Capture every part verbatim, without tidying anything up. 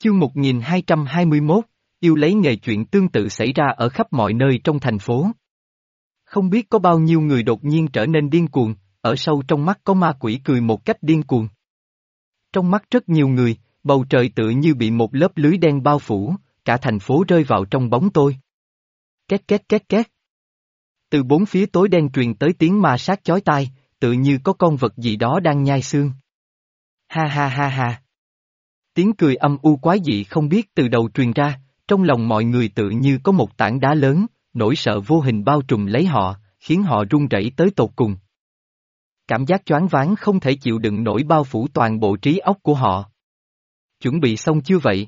Chương một nghìn hai trăm hai mươi mốt, yêu lấy nghề. Chuyện tương tự xảy ra ở khắp mọi nơi trong thành phố. Không biết có bao nhiêu người đột nhiên trở nên điên cuồng, ở sâu trong mắt có ma quỷ cười một cách điên cuồng. Trong mắt rất nhiều người, bầu trời tựa như bị một lớp lưới đen bao phủ, cả thành phố rơi vào trong bóng tối. Két két két két. Từ bốn phía tối đen truyền tới tiếng ma sát chói tai, tựa như có con vật gì đó đang nhai xương. Ha ha ha ha. Tiếng cười âm u quái dị không biết từ đầu truyền ra, trong lòng mọi người tự như có một tảng đá lớn, nỗi sợ vô hình bao trùm lấy họ, khiến họ run rẩy tới tột cùng. Cảm giác choáng váng không thể chịu đựng nổi bao phủ toàn bộ trí óc của họ. Chuẩn bị xong chưa vậy?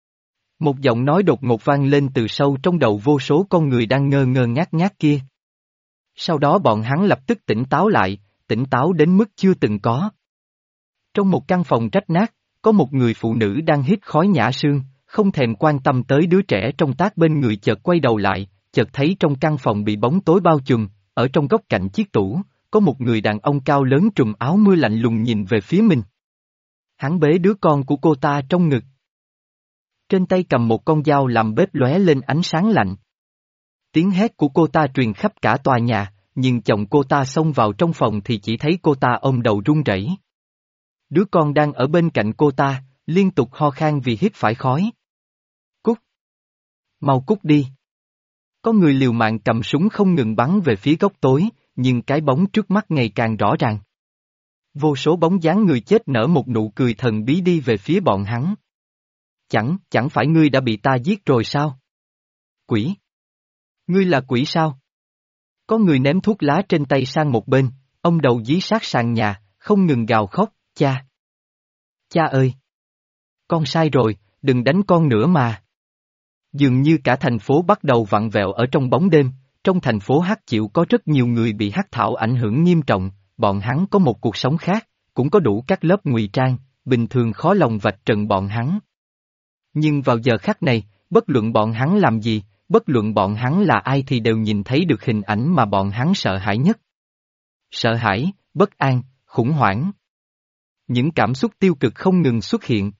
Một giọng nói đột ngột vang lên từ sâu trong đầu vô số con người đang ngơ ngơ ngác ngác kia. Sau đó bọn hắn lập tức tỉnh táo lại, tỉnh táo đến mức chưa từng có. Trong một căn phòng rách nát, có một người phụ nữ đang hít khói nhả sương, không thèm quan tâm tới đứa trẻ trong tác bên người, chợt quay đầu lại, chợt thấy trong căn phòng bị bóng tối bao trùm, ở trong góc cạnh chiếc tủ, có một người đàn ông cao lớn trùm áo mưa lạnh lùng nhìn về phía mình. Hắn bế đứa con của cô ta trong ngực. Trên tay cầm một con dao làm bếp lóe lên ánh sáng lạnh. Tiếng hét của cô ta truyền khắp cả tòa nhà, nhưng chồng cô ta xông vào trong phòng thì chỉ thấy cô ta ôm đầu run rẩy. Đứa con đang ở bên cạnh cô ta, liên tục ho khan vì hít phải khói. Cút! Mau cút đi! Có người liều mạng cầm súng không ngừng bắn về phía góc tối, nhưng cái bóng trước mắt ngày càng rõ ràng. Vô số bóng dáng người chết nở một nụ cười thần bí đi về phía bọn hắn. Chẳng, chẳng phải ngươi đã bị ta giết rồi sao? Quỷ! Ngươi là quỷ sao? Có người ném thuốc lá trên tay sang một bên, ông đầu dí sát sàn nhà, không ngừng gào khóc, cha! Cha ơi! Con sai rồi, đừng đánh con nữa mà! Dường như cả thành phố bắt đầu vặn vẹo ở trong bóng đêm, trong thành phố Hắc Chiểu có rất nhiều người bị hắc thảo ảnh hưởng nghiêm trọng, bọn hắn có một cuộc sống khác, cũng có đủ các lớp ngụy trang, bình thường khó lòng vạch trần bọn hắn. Nhưng vào giờ khắc này, bất luận bọn hắn làm gì, bất luận bọn hắn là ai thì đều nhìn thấy được hình ảnh mà bọn hắn sợ hãi nhất. Sợ hãi, bất an, khủng hoảng. Những cảm xúc tiêu cực không ngừng xuất hiện.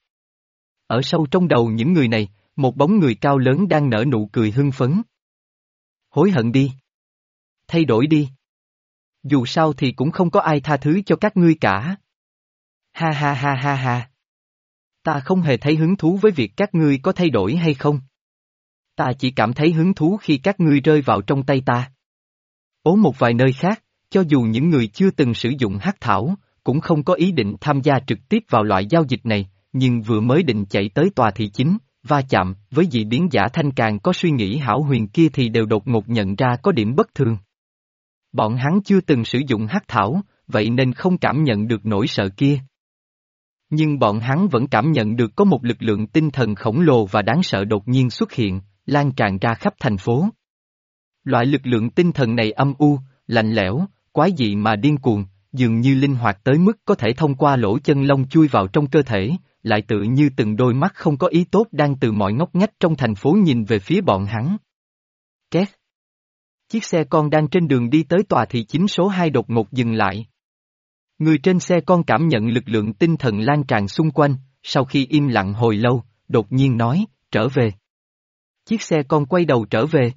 Ở sâu trong đầu những người này, một bóng người cao lớn đang nở nụ cười hưng phấn. Hối hận đi. Thay đổi đi. Dù sao thì cũng không có ai tha thứ cho các ngươi cả. Ha ha ha ha ha. Ta không hề thấy hứng thú với việc các ngươi có thay đổi hay không. Ta chỉ cảm thấy hứng thú khi các ngươi rơi vào trong tay ta. Ở một vài nơi khác, cho dù những người chưa từng sử dụng hắc thảo, cũng không có ý định tham gia trực tiếp vào loại giao dịch này, nhưng vừa mới định chạy tới tòa thị chính, va chạm với dị biến giả thanh càng có suy nghĩ hão huyền kia thì đều đột ngột nhận ra có điểm bất thường. Bọn hắn chưa từng sử dụng hắc thảo, vậy nên không cảm nhận được nỗi sợ kia. Nhưng bọn hắn vẫn cảm nhận được có một lực lượng tinh thần khổng lồ và đáng sợ đột nhiên xuất hiện, lan tràn ra khắp thành phố. Loại lực lượng tinh thần này âm u, lạnh lẽo, quái dị mà điên cuồng, dường như linh hoạt tới mức có thể thông qua lỗ chân lông chui vào trong cơ thể, lại tự như từng đôi mắt không có ý tốt đang từ mọi ngóc ngách trong thành phố nhìn về phía bọn hắn. Két. Chiếc xe con đang trên đường đi tới tòa thị chính số hai đột ngột dừng lại. Người trên xe con cảm nhận lực lượng tinh thần lan tràn xung quanh, sau khi im lặng hồi lâu, đột nhiên nói, trở về. Chiếc xe con quay đầu trở về.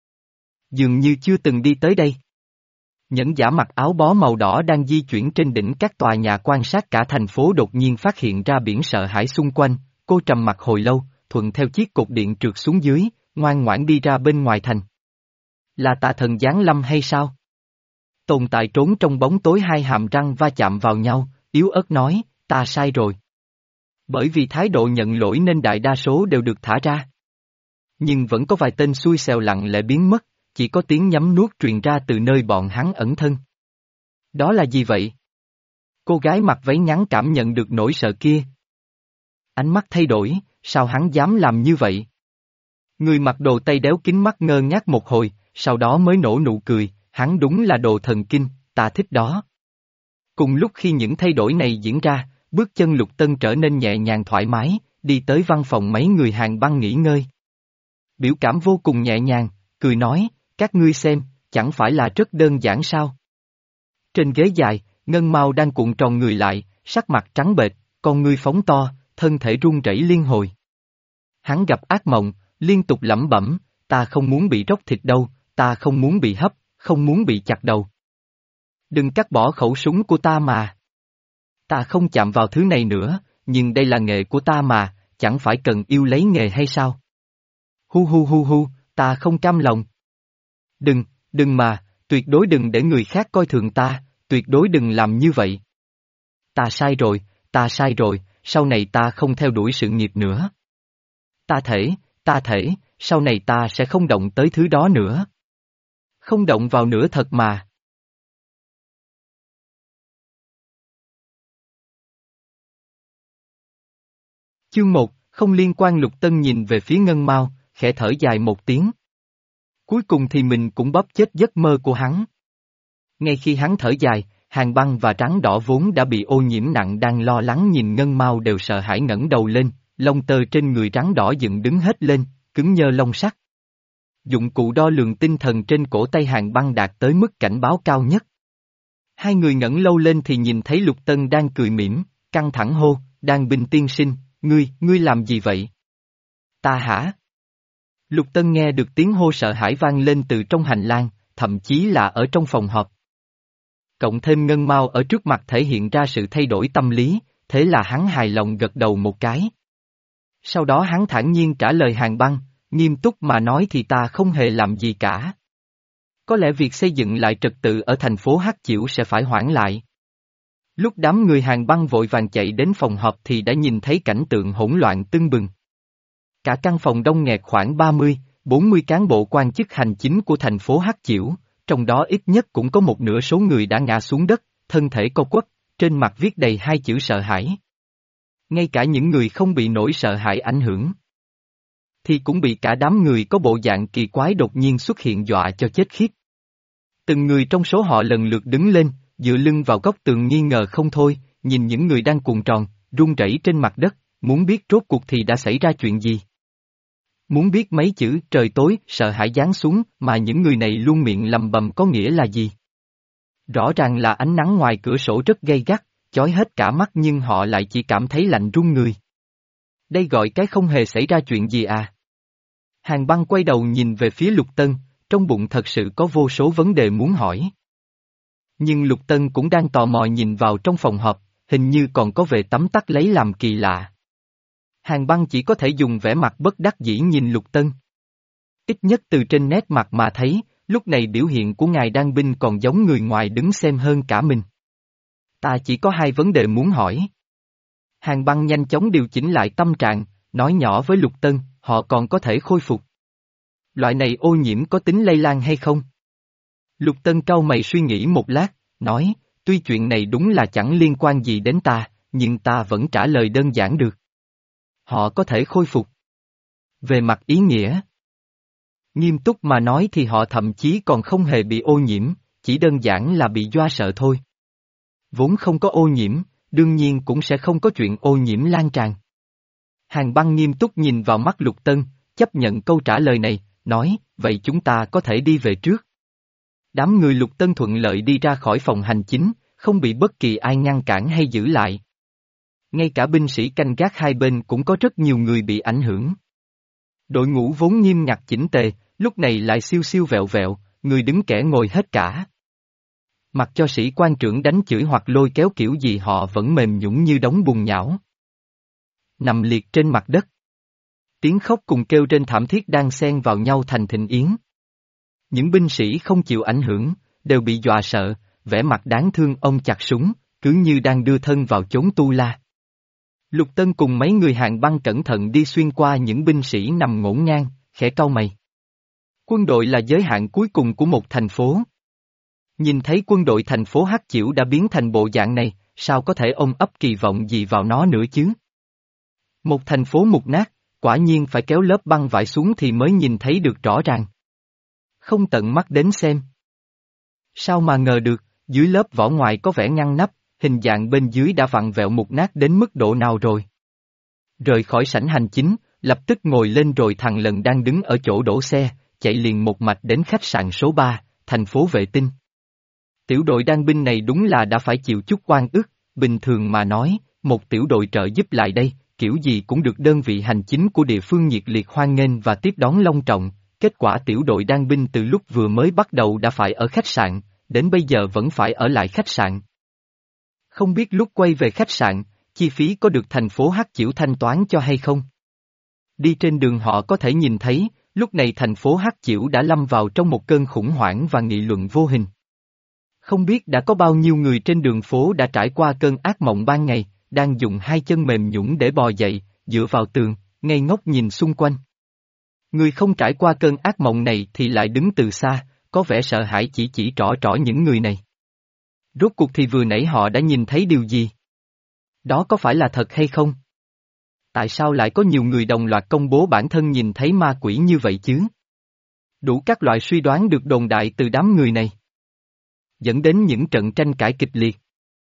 Dường như chưa từng đi tới đây. Nhẫn giả mặc áo bó màu đỏ đang di chuyển trên đỉnh các tòa nhà quan sát cả thành phố đột nhiên phát hiện ra biển sợ hãi xung quanh, cô trầm mặc hồi lâu, thuận theo chiếc cột điện trượt xuống dưới, ngoan ngoãn đi ra bên ngoài thành. Là tà thần giáng lâm hay sao? Tồn tại trốn trong bóng tối, hai hàm răng va chạm vào nhau, yếu ớt nói, ta sai rồi. Bởi vì thái độ nhận lỗi nên đại đa số đều được thả ra. Nhưng vẫn có vài tên xui xẻo lặng lẽ biến mất, chỉ có tiếng nhấm nuốt truyền ra từ nơi bọn hắn ẩn thân. Đó là gì vậy? Cô gái mặc váy ngắn cảm nhận được nỗi sợ kia. Ánh mắt thay đổi, sao hắn dám làm như vậy? Người mặc đồ tây đéo kính mắt ngơ ngác một hồi, sau đó mới nổ nụ cười, hắn đúng là đồ thần kinh, ta thích đó. Cùng lúc khi những thay đổi này diễn ra, bước chân Lục Tân trở nên nhẹ nhàng thoải mái, đi tới văn phòng mấy người hàng băng nghỉ ngơi. Biểu cảm vô cùng nhẹ nhàng, cười nói, các ngươi xem, chẳng phải là rất đơn giản sao? Trên ghế dài, Ngân Mao đang cuộn tròn người lại, sắc mặt trắng bệch, con ngươi phóng to, thân thể run rẩy liên hồi. Hắn gặp ác mộng, liên tục lẩm bẩm, ta không muốn bị róc thịt đâu, ta không muốn bị hấp, không muốn bị chặt đầu. Đừng cắt bỏ khẩu súng của ta mà. Ta không chạm vào thứ này nữa, nhưng đây là nghề của ta mà, chẳng phải cần yêu lấy nghề hay sao? Hu hu hu hu, ta không cam lòng. Đừng, đừng mà, tuyệt đối đừng để người khác coi thường ta, tuyệt đối đừng làm như vậy. Ta sai rồi, ta sai rồi, sau này ta không theo đuổi sự nghiệp nữa. Ta thể, ta thể, sau này ta sẽ không động tới thứ đó nữa. Không động vào nữa thật mà. Chương một, không liên quan. Lục Tân nhìn về phía Ngân Mao, khẽ thở dài một tiếng. Cuối cùng thì mình cũng bóp chết giấc mơ của hắn. Ngay khi hắn thở dài, Hàn Băng và Trắng Đỏ vốn đã bị ô nhiễm nặng đang lo lắng nhìn Ngân Mao đều sợ hãi ngẩng đầu lên, lông tơ trên người Trắng Đỏ dựng đứng hết lên, cứng nhơ lông sắt. Dụng cụ đo lường tinh thần trên cổ tay Hàn Băng đạt tới mức cảnh báo cao nhất. Hai người ngẩng lâu lên thì nhìn thấy Lục Tân đang cười mỉm, căng thẳng hô, Đan Binh tiên sinh, ngươi, ngươi làm gì vậy? Ta hả? Lục Tân nghe được tiếng hô sợ hãi vang lên từ trong hành lang, thậm chí là ở trong phòng họp. Cộng thêm Ngân Mao ở trước mặt thể hiện ra sự thay đổi tâm lý, thế là hắn hài lòng gật đầu một cái. Sau đó hắn thản nhiên trả lời Hàn Băng, nghiêm túc mà nói thì ta không hề làm gì cả. Có lẽ việc xây dựng lại trật tự ở thành phố Hắc Chiểu sẽ phải hoãn lại. Lúc đám người Hàn Băng vội vàng chạy đến phòng họp thì đã nhìn thấy cảnh tượng hỗn loạn tưng bừng. Cả căn phòng đông nghẹt khoảng ba mươi, bốn mươi cán bộ quan chức hành chính của thành phố Hắc Chiểu, trong đó ít nhất cũng có một nửa số người đã ngã xuống đất, thân thể co quắp, trên mặt viết đầy hai chữ sợ hãi. Ngay cả những người không bị nỗi sợ hãi ảnh hưởng, thì cũng bị cả đám người có bộ dạng kỳ quái đột nhiên xuất hiện dọa cho chết khiếp. Từng người trong số họ lần lượt đứng lên, dựa lưng vào góc tường nghi ngờ không thôi, nhìn những người đang cuộn tròn, run rẩy trên mặt đất, muốn biết rốt cuộc thì đã xảy ra chuyện gì. Muốn biết mấy chữ trời tối, sợ hãi giáng xuống mà những người này luôn miệng lầm bầm có nghĩa là gì. Rõ ràng là ánh nắng ngoài cửa sổ rất gay gắt, chói hết cả mắt nhưng họ lại chỉ cảm thấy lạnh run người. Đây gọi cái không hề xảy ra chuyện gì à? Hàn Băng quay đầu nhìn về phía Lục Tân, trong bụng thật sự có vô số vấn đề muốn hỏi. Nhưng Lục Tân cũng đang tò mò nhìn vào trong phòng họp, hình như còn có vệ tắm tắt lấy làm kỳ lạ. Hàn Băng chỉ có thể dùng vẻ mặt bất đắc dĩ nhìn Lục Tân. Ít nhất từ trên nét mặt mà thấy, lúc này biểu hiện của ngài Đan Binh còn giống người ngoài đứng xem hơn cả mình. Ta chỉ có hai vấn đề muốn hỏi. Hàn Băng nhanh chóng điều chỉnh lại tâm trạng, nói nhỏ với Lục Tân, họ còn có thể khôi phục. Loại này ô nhiễm có tính lây lan hay không? Lục Tân cau mày suy nghĩ một lát, nói, tuy chuyện này đúng là chẳng liên quan gì đến ta, nhưng ta vẫn trả lời đơn giản được. Họ có thể khôi phục. Về mặt ý nghĩa, nghiêm túc mà nói thì họ thậm chí còn không hề bị ô nhiễm, chỉ đơn giản là bị dọa sợ thôi. Vốn không có ô nhiễm, đương nhiên cũng sẽ không có chuyện ô nhiễm lan tràn. Hàn Băng nghiêm túc nhìn vào mắt Lục Tân, chấp nhận câu trả lời này, nói, vậy chúng ta có thể đi về trước. Đám người Lục Tân thuận lợi đi ra khỏi phòng hành chính, không bị bất kỳ ai ngăn cản hay giữ lại. Ngay cả binh sĩ canh gác hai bên cũng có rất nhiều người bị ảnh hưởng. Đội ngũ vốn nghiêm ngặt chỉnh tề, lúc này lại siêu siêu vẹo vẹo, người đứng kẻ ngồi hết cả. Mặc cho sĩ quan trưởng đánh chửi hoặc lôi kéo kiểu gì họ vẫn mềm nhũn như đống bùn nhão. Nằm liệt trên mặt đất. Tiếng khóc cùng kêu trên thảm thiết đang xen vào nhau thành thịnh yến. Những binh sĩ không chịu ảnh hưởng, đều bị dọa sợ, vẻ mặt đáng thương ông chặt súng, cứ như đang đưa thân vào chốn tu la. Lục Tân cùng mấy người Hàn Băng cẩn thận đi xuyên qua những binh sĩ nằm ngổn ngang, khẽ cau mày. Quân đội là giới hạn cuối cùng của một thành phố. Nhìn thấy quân đội thành phố Hắc Chiểu đã biến thành bộ dạng này, sao có thể ôm ấp kỳ vọng gì vào nó nữa chứ? Một thành phố mục nát, quả nhiên phải kéo lớp băng vải xuống thì mới nhìn thấy được rõ ràng. Không tận mắt đến xem. Sao mà ngờ được, dưới lớp vỏ ngoài có vẻ ngăn nắp, hình dạng bên dưới đã vặn vẹo mục nát đến mức độ nào rồi. Rời khỏi sảnh hành chính, lập tức ngồi lên rồi thằng Lần đang đứng ở chỗ đổ xe, chạy liền một mạch đến khách sạn số ba, thành phố Vệ Tinh. Tiểu đội đan binh này đúng là đã phải chịu chút oan ức, bình thường mà nói, một tiểu đội trợ giúp lại đây, kiểu gì cũng được đơn vị hành chính của địa phương nhiệt liệt hoan nghênh và tiếp đón long trọng, kết quả tiểu đội đan binh từ lúc vừa mới bắt đầu đã phải ở khách sạn, đến bây giờ vẫn phải ở lại khách sạn. Không biết lúc quay về khách sạn, chi phí có được thành phố Hắc Chiểu thanh toán cho hay không? Đi trên đường họ có thể nhìn thấy, lúc này thành phố Hắc Chiểu đã lâm vào trong một cơn khủng hoảng và nghị luận vô hình. Không biết đã có bao nhiêu người trên đường phố đã trải qua cơn ác mộng ban ngày, đang dùng hai chân mềm nhũn để bò dậy, dựa vào tường, ngây ngốc nhìn xung quanh. Người không trải qua cơn ác mộng này thì lại đứng từ xa, có vẻ sợ hãi chỉ chỉ trỏ trỏ những người này. Rốt cuộc thì vừa nãy họ đã nhìn thấy điều gì? Đó có phải là thật hay không? Tại sao lại có nhiều người đồng loạt công bố bản thân nhìn thấy ma quỷ như vậy chứ? Đủ các loại suy đoán được đồn đại từ đám người này, dẫn đến những trận tranh cãi kịch liệt.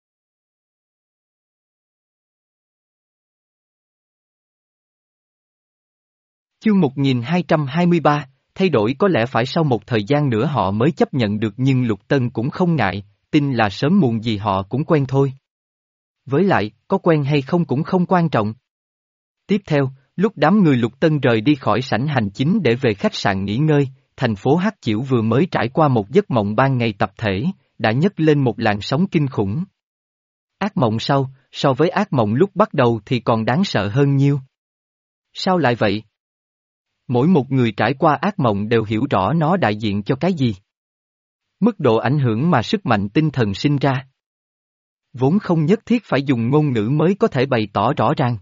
Chương một nghìn hai trăm hai mươi ba, thay đổi có lẽ phải sau một thời gian nữa họ mới chấp nhận được nhưng Lục Tân cũng không ngại, tin là sớm muộn gì họ cũng quen thôi. Với lại, có quen hay không cũng không quan trọng. Tiếp theo, lúc đám người Lục Tân rời đi khỏi sảnh hành chính để về khách sạn nghỉ ngơi, thành phố Hắc Chiểu vừa mới trải qua một giấc mộng ban ngày tập thể, đã nhấc lên một làn sóng kinh khủng. Ác mộng sau, so với ác mộng lúc bắt đầu thì còn đáng sợ hơn nhiều. Sao lại vậy? Mỗi một người trải qua ác mộng đều hiểu rõ nó đại diện cho cái gì. Mức độ ảnh hưởng mà sức mạnh tinh thần sinh ra. Vốn không nhất thiết phải dùng ngôn ngữ mới có thể bày tỏ rõ ràng.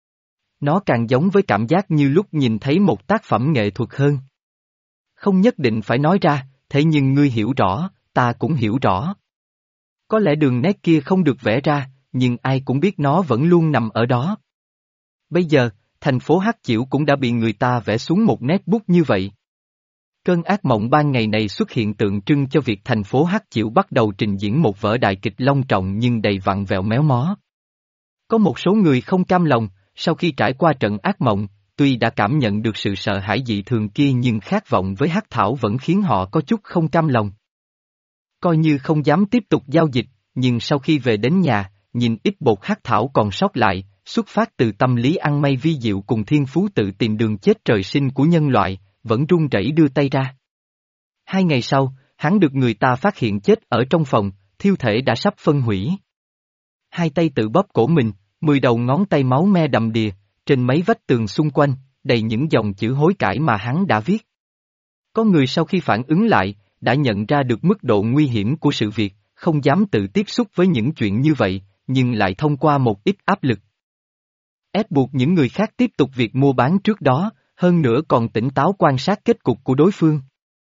Nó càng giống với cảm giác như lúc nhìn thấy một tác phẩm nghệ thuật hơn. Không nhất định phải nói ra, thế nhưng ngươi hiểu rõ, ta cũng hiểu rõ. Có lẽ đường nét kia không được vẽ ra, nhưng ai cũng biết nó vẫn luôn nằm ở đó. Bây giờ, thành phố Hắc Chiểu cũng đã bị người ta vẽ xuống một nét bút như vậy. Cơn ác mộng ban ngày này xuất hiện tượng trưng cho việc thành phố Hắc Chiểu bắt đầu trình diễn một vở đại kịch long trọng nhưng đầy vặn vẹo méo mó. Có một số người không cam lòng, sau khi trải qua trận ác mộng, tuy đã cảm nhận được sự sợ hãi dị thường kia nhưng khát vọng với hắc thảo vẫn khiến họ có chút không cam lòng. Coi như không dám tiếp tục giao dịch, nhưng sau khi về đến nhà, nhìn ít bột hắc thảo còn sót lại, xuất phát từ tâm lý ăn may vi diệu cùng thiên phú tự tìm đường chết trời sinh của nhân loại, vẫn run rẩy đưa tay ra. Hai ngày sau, hắn được người ta phát hiện chết ở trong phòng, thiêu thể đã sắp phân hủy. Hai tay tự bóp cổ mình, mười đầu ngón tay máu me đầm đìa, trên mấy vách tường xung quanh, đầy những dòng chữ hối cải mà hắn đã viết. Có người sau khi phản ứng lại, đã nhận ra được mức độ nguy hiểm của sự việc, không dám tự tiếp xúc với những chuyện như vậy, nhưng lại thông qua một ít áp lực ép buộc những người khác tiếp tục việc mua bán trước đó, hơn nữa còn tỉnh táo quan sát kết cục của đối phương.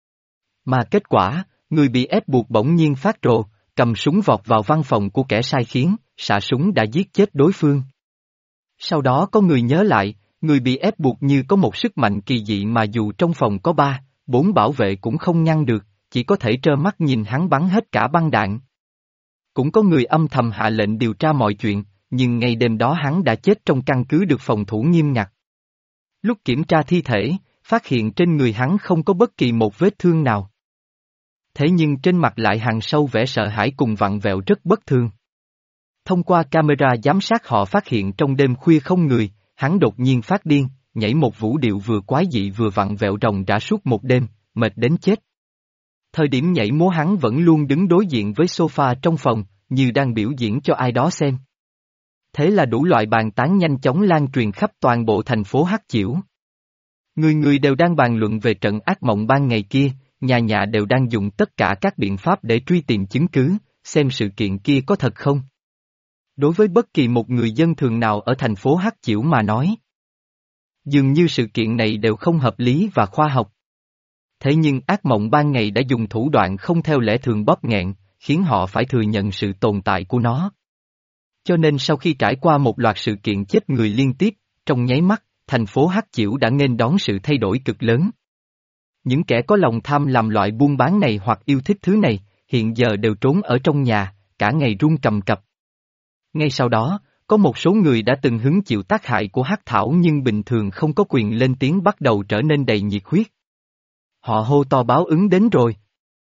Mà kết quả, người bị ép buộc bỗng nhiên phát rồ, cầm súng vọt vào văn phòng của kẻ sai khiến, xạ súng đã giết chết đối phương. Sau đó có người nhớ lại, người bị ép buộc như có một sức mạnh kỳ dị mà dù trong phòng có ba, bốn bảo vệ cũng không ngăn được, chỉ có thể trơ mắt nhìn hắn bắn hết cả băng đạn. Cũng có người âm thầm hạ lệnh điều tra mọi chuyện, nhưng ngay đêm đó hắn đã chết trong căn cứ được phòng thủ nghiêm ngặt. Lúc kiểm tra thi thể, phát hiện trên người hắn không có bất kỳ một vết thương nào. Thế nhưng trên mặt lại hằn sâu vẻ sợ hãi cùng vặn vẹo rất bất thường. Thông qua camera giám sát họ phát hiện trong đêm khuya không người, hắn đột nhiên phát điên, nhảy một vũ điệu vừa quái dị vừa vặn vẹo ròng rã suốt một đêm, mệt đến chết. Thời điểm nhảy múa hắn vẫn luôn đứng đối diện với sofa trong phòng, như đang biểu diễn cho ai đó xem. Thế là đủ loại bàn tán nhanh chóng lan truyền khắp toàn bộ thành phố Hắc Chiểu. Người người đều đang bàn luận về trận ác mộng ban ngày kia, nhà nhà đều đang dùng tất cả các biện pháp để truy tìm chứng cứ, xem sự kiện kia có thật không. Đối với bất kỳ một người dân thường nào ở thành phố Hắc Chiểu mà nói, dường như sự kiện này đều không hợp lý và khoa học. Thế nhưng ác mộng ban ngày đã dùng thủ đoạn không theo lẽ thường bóp nghẹn, khiến họ phải thừa nhận sự tồn tại của nó. Cho nên sau khi trải qua một loạt sự kiện chết người liên tiếp, trong nháy mắt, thành phố Hắc Chiểu đã nghênh đón sự thay đổi cực lớn. Những kẻ có lòng tham làm loại buôn bán này hoặc yêu thích thứ này, hiện giờ đều trốn ở trong nhà, cả ngày run cầm cập. Ngay sau đó, có một số người đã từng hứng chịu tác hại của hắc thảo nhưng bình thường không có quyền lên tiếng bắt đầu trở nên đầy nhiệt huyết. Họ hô to báo ứng đến rồi.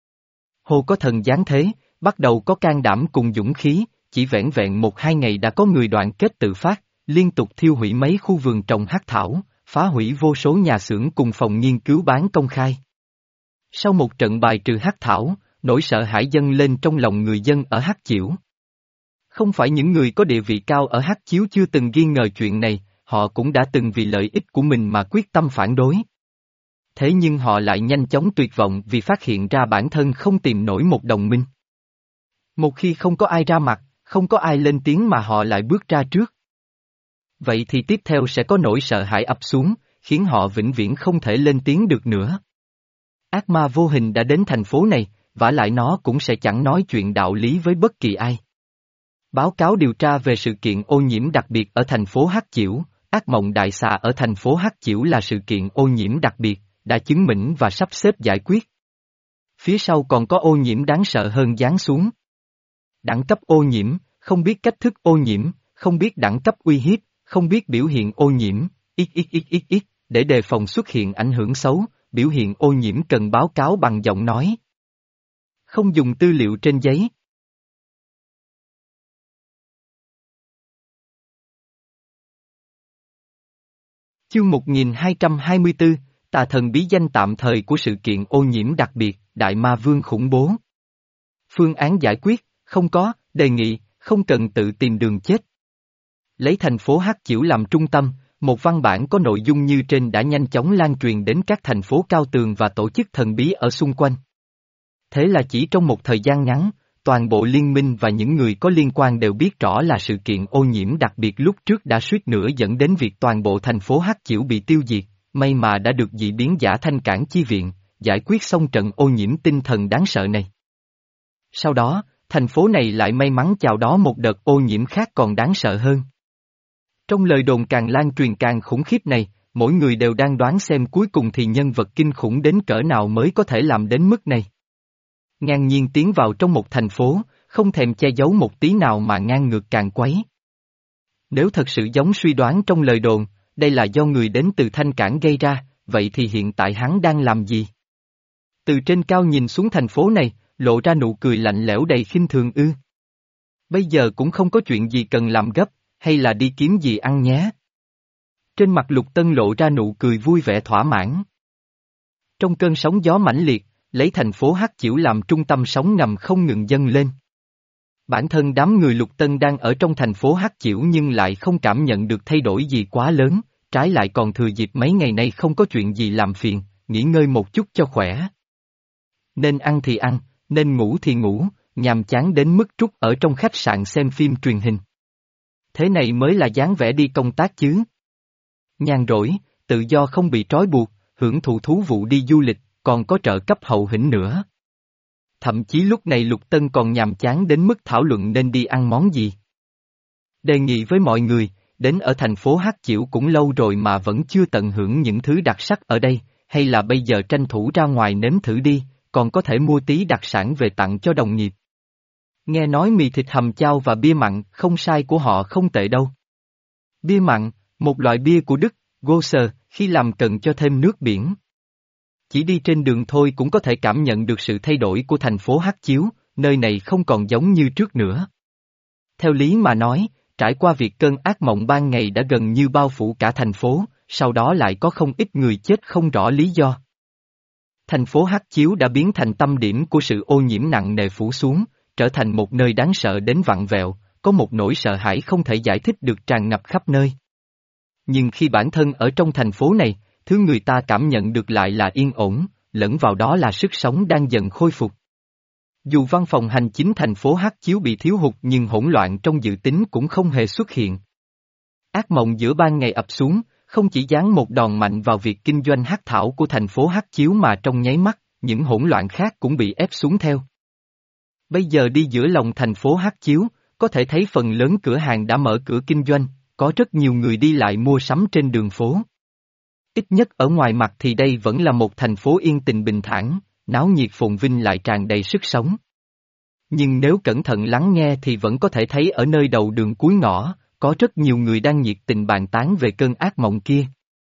Hô có thần giáng thế, bắt đầu có can đảm cùng dũng khí, chỉ vẻn vẹn một hai ngày đã có người đoàn kết tự phát, liên tục thiêu hủy mấy khu vườn trồng hắc thảo, phá hủy vô số nhà xưởng cùng phòng nghiên cứu bán công khai. Sau một trận bài trừ hắc thảo, nỗi sợ hãi dâng lên trong lòng người dân ở Hắc Chiểu. Không phải những người có địa vị cao ở Hắc Chiếu chưa từng nghi ngờ chuyện này, họ cũng đã từng vì lợi ích của mình mà quyết tâm phản đối. Thế nhưng họ lại nhanh chóng tuyệt vọng vì phát hiện ra bản thân không tìm nổi một đồng minh. Một khi không có ai ra mặt, không có ai lên tiếng mà họ lại bước ra trước. Vậy thì tiếp theo sẽ có nỗi sợ hãi ập xuống, khiến họ vĩnh viễn không thể lên tiếng được nữa. Ác ma vô hình đã đến thành phố này, vả lại nó cũng sẽ chẳng nói chuyện đạo lý với bất kỳ ai. Báo cáo điều tra về sự kiện ô nhiễm đặc biệt ở thành phố Hắc Chiểu, ác mộng đại xà ở thành phố Hắc Chiểu là sự kiện ô nhiễm đặc biệt, đã chứng minh và sắp xếp giải quyết. Phía sau còn có ô nhiễm đáng sợ hơn giáng xuống. Đẳng cấp ô nhiễm, không biết cách thức ô nhiễm, không biết đẳng cấp uy hiếp, không biết biểu hiện ô nhiễm, ít ít ít ít ít, để đề phòng xuất hiện ảnh hưởng xấu, biểu hiện ô nhiễm cần báo cáo bằng giọng nói. Không dùng tư liệu trên giấy. Chương một nghìn hai trăm hai mươi tư, tà thần bí danh tạm thời của sự kiện ô nhiễm đặc biệt, Đại Ma Vương khủng bố. Phương án giải quyết, không có, đề nghị, không cần tự tìm đường chết. Lấy thành phố Hắc Chiểu làm trung tâm, một văn bản có nội dung như trên đã nhanh chóng lan truyền đến các thành phố cao tường và tổ chức thần bí ở xung quanh. Thế là chỉ trong một thời gian ngắn, toàn bộ liên minh và những người có liên quan đều biết rõ là sự kiện ô nhiễm đặc biệt lúc trước đã suýt nữa dẫn đến việc toàn bộ thành phố Hắc Chiểu bị tiêu diệt, may mà đã được dị biến giả Thanh Cảng chi viện, giải quyết xong trận ô nhiễm tinh thần đáng sợ này. Sau đó, thành phố này lại may mắn chào đón một đợt ô nhiễm khác còn đáng sợ hơn. Trong lời đồn càng lan truyền càng khủng khiếp này, mỗi người đều đang đoán xem cuối cùng thì nhân vật kinh khủng đến cỡ nào mới có thể làm đến mức này. Ngang nhiên tiến vào trong một thành phố, không thèm che giấu một tí nào mà ngang ngược càng quấy. Nếu thật sự giống suy đoán trong lời đồn, đây là do người đến từ Thanh Cảng gây ra, vậy thì hiện tại hắn đang làm gì? Từ trên cao nhìn xuống thành phố này, lộ ra nụ cười lạnh lẽo đầy khinh thường ư. Bây giờ cũng không có chuyện gì cần làm gấp, hay là đi kiếm gì ăn nhé. Trên mặt Lục Tân lộ ra nụ cười vui vẻ thỏa mãn. Trong cơn sóng gió mãnh liệt, lấy thành phố Hắc Chiểu làm trung tâm sóng ngầm không ngừng dâng lên. Bản thân đám người Lục Tân đang ở trong thành phố Hắc Chiểu nhưng lại không cảm nhận được thay đổi gì quá lớn, trái lại còn thừa dịp mấy ngày nay không có chuyện gì làm phiền, nghỉ ngơi một chút cho khỏe. Nên ăn thì ăn, nên ngủ thì ngủ, nhàm chán đến mức trút ở trong khách sạn xem phim truyền hình. Thế này mới là dáng vẻ đi công tác chứ. Nhàn rỗi, tự do không bị trói buộc, hưởng thụ thú vụ đi du lịch, còn có trợ cấp hậu hĩnh nữa. Thậm chí lúc này Lục Tân còn nhàm chán đến mức thảo luận nên đi ăn món gì. Đề nghị với mọi người, đến ở thành phố Hắc Chiểu cũng lâu rồi mà vẫn chưa tận hưởng những thứ đặc sắc ở đây, hay là bây giờ tranh thủ ra ngoài nếm thử đi, còn có thể mua tí đặc sản về tặng cho đồng nghiệp. Nghe nói mì thịt hầm chao và bia mặn không sai của họ không tệ đâu. Bia mặn, một loại bia của Đức, Gosser, khi làm cần cho thêm nước biển. Chỉ đi trên đường thôi cũng có thể cảm nhận được sự thay đổi của thành phố Hắc Chiếu, nơi này không còn giống như trước nữa. Theo lý mà nói, trải qua việc cơn ác mộng ban ngày đã gần như bao phủ cả thành phố, sau đó lại có không ít người chết không rõ lý do. Thành phố Hắc Chiếu đã biến thành tâm điểm của sự ô nhiễm nặng nề phủ xuống, trở thành một nơi đáng sợ đến vặn vẹo, có một nỗi sợ hãi không thể giải thích được tràn ngập khắp nơi. Nhưng khi bản thân ở trong thành phố này, thứ người ta cảm nhận được lại là yên ổn, lẫn vào đó là sức sống đang dần khôi phục. Dù văn phòng hành chính thành phố Hắc Chiếu bị thiếu hụt nhưng hỗn loạn trong dự tính cũng không hề xuất hiện. Ác mộng giữa ban ngày ập xuống, không chỉ giáng một đòn mạnh vào việc kinh doanh hắc thảo của thành phố Hắc Chiếu mà trong nháy mắt, những hỗn loạn khác cũng bị ép xuống theo. Bây giờ đi giữa lòng thành phố Hắc Chiếu, có thể thấy phần lớn cửa hàng đã mở cửa kinh doanh, có rất nhiều người đi lại mua sắm trên đường phố. Ít nhất ở ngoài mặt thì đây vẫn là một thành phố yên tình bình thản, náo nhiệt phồn vinh lại tràn đầy sức sống. Nhưng nếu cẩn thận lắng nghe thì vẫn có thể thấy ở nơi đầu đường cuối ngõ, có rất nhiều người đang nhiệt tình bàn tán về cơn ác mộng kia.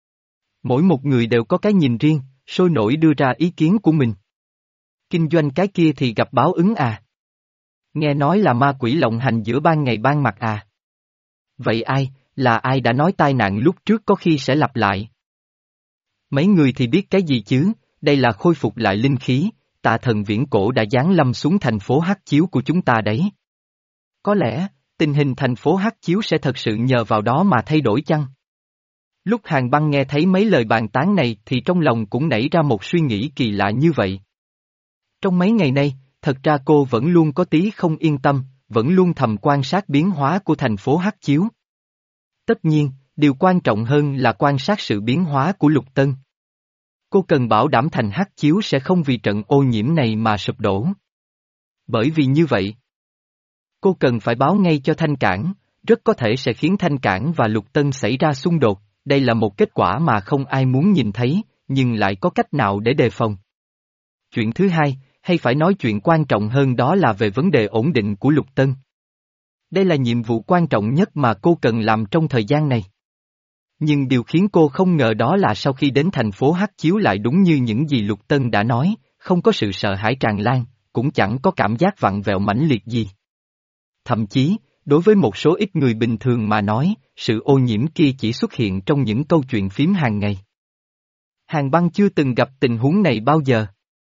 Mỗi một người đều có cái nhìn riêng, sôi nổi đưa ra ý kiến của mình. Kinh doanh cái kia thì gặp báo ứng à? Nghe nói là ma quỷ lộng hành giữa ban ngày ban mặt à? Vậy ai, Là ai đã nói tai nạn lúc trước có khi sẽ lặp lại? Mấy người thì biết cái gì chứ, đây là khôi phục lại linh khí, tà thần viễn cổ đã giáng lâm xuống thành phố Hắc Chiếu của chúng ta đấy. Có lẽ, tình hình thành phố Hắc Chiếu sẽ thật sự nhờ vào đó mà thay đổi chăng? Lúc Hàn Băng nghe thấy mấy lời bàn tán này thì trong lòng cũng nảy ra một suy nghĩ kỳ lạ như vậy. Trong mấy ngày nay, thật ra cô vẫn luôn có tí không yên tâm, vẫn luôn thầm quan sát biến hóa của thành phố Hắc Chiếu. Tất nhiên, điều quan trọng hơn là quan sát sự biến hóa của Lục Tân. Cô cần bảo đảm thành Hắc Chiếu sẽ không vì trận ô nhiễm này mà sụp đổ. Bởi vì như vậy, cô cần phải báo ngay cho Thanh Cảng, rất có thể sẽ khiến Thanh Cảng và Lục Tân xảy ra xung đột, đây là một kết quả mà không ai muốn nhìn thấy, nhưng lại có cách nào để đề phòng. Chuyện thứ hai, hay phải nói chuyện quan trọng hơn đó là về vấn đề ổn định của Lục Tân. Đây là nhiệm vụ quan trọng nhất mà cô cần làm trong thời gian này. Nhưng điều khiến cô không ngờ đó là sau khi đến thành phố Hắc Chiếu lại đúng như những gì Lục Tân đã nói, không có sự sợ hãi tràn lan, cũng chẳng có cảm giác vặn vẹo mãnh liệt gì. Thậm chí, đối với một số ít người bình thường mà nói, sự ô nhiễm kia chỉ xuất hiện trong những câu chuyện phím hàng ngày. Hàn Băng chưa từng gặp tình huống này bao giờ.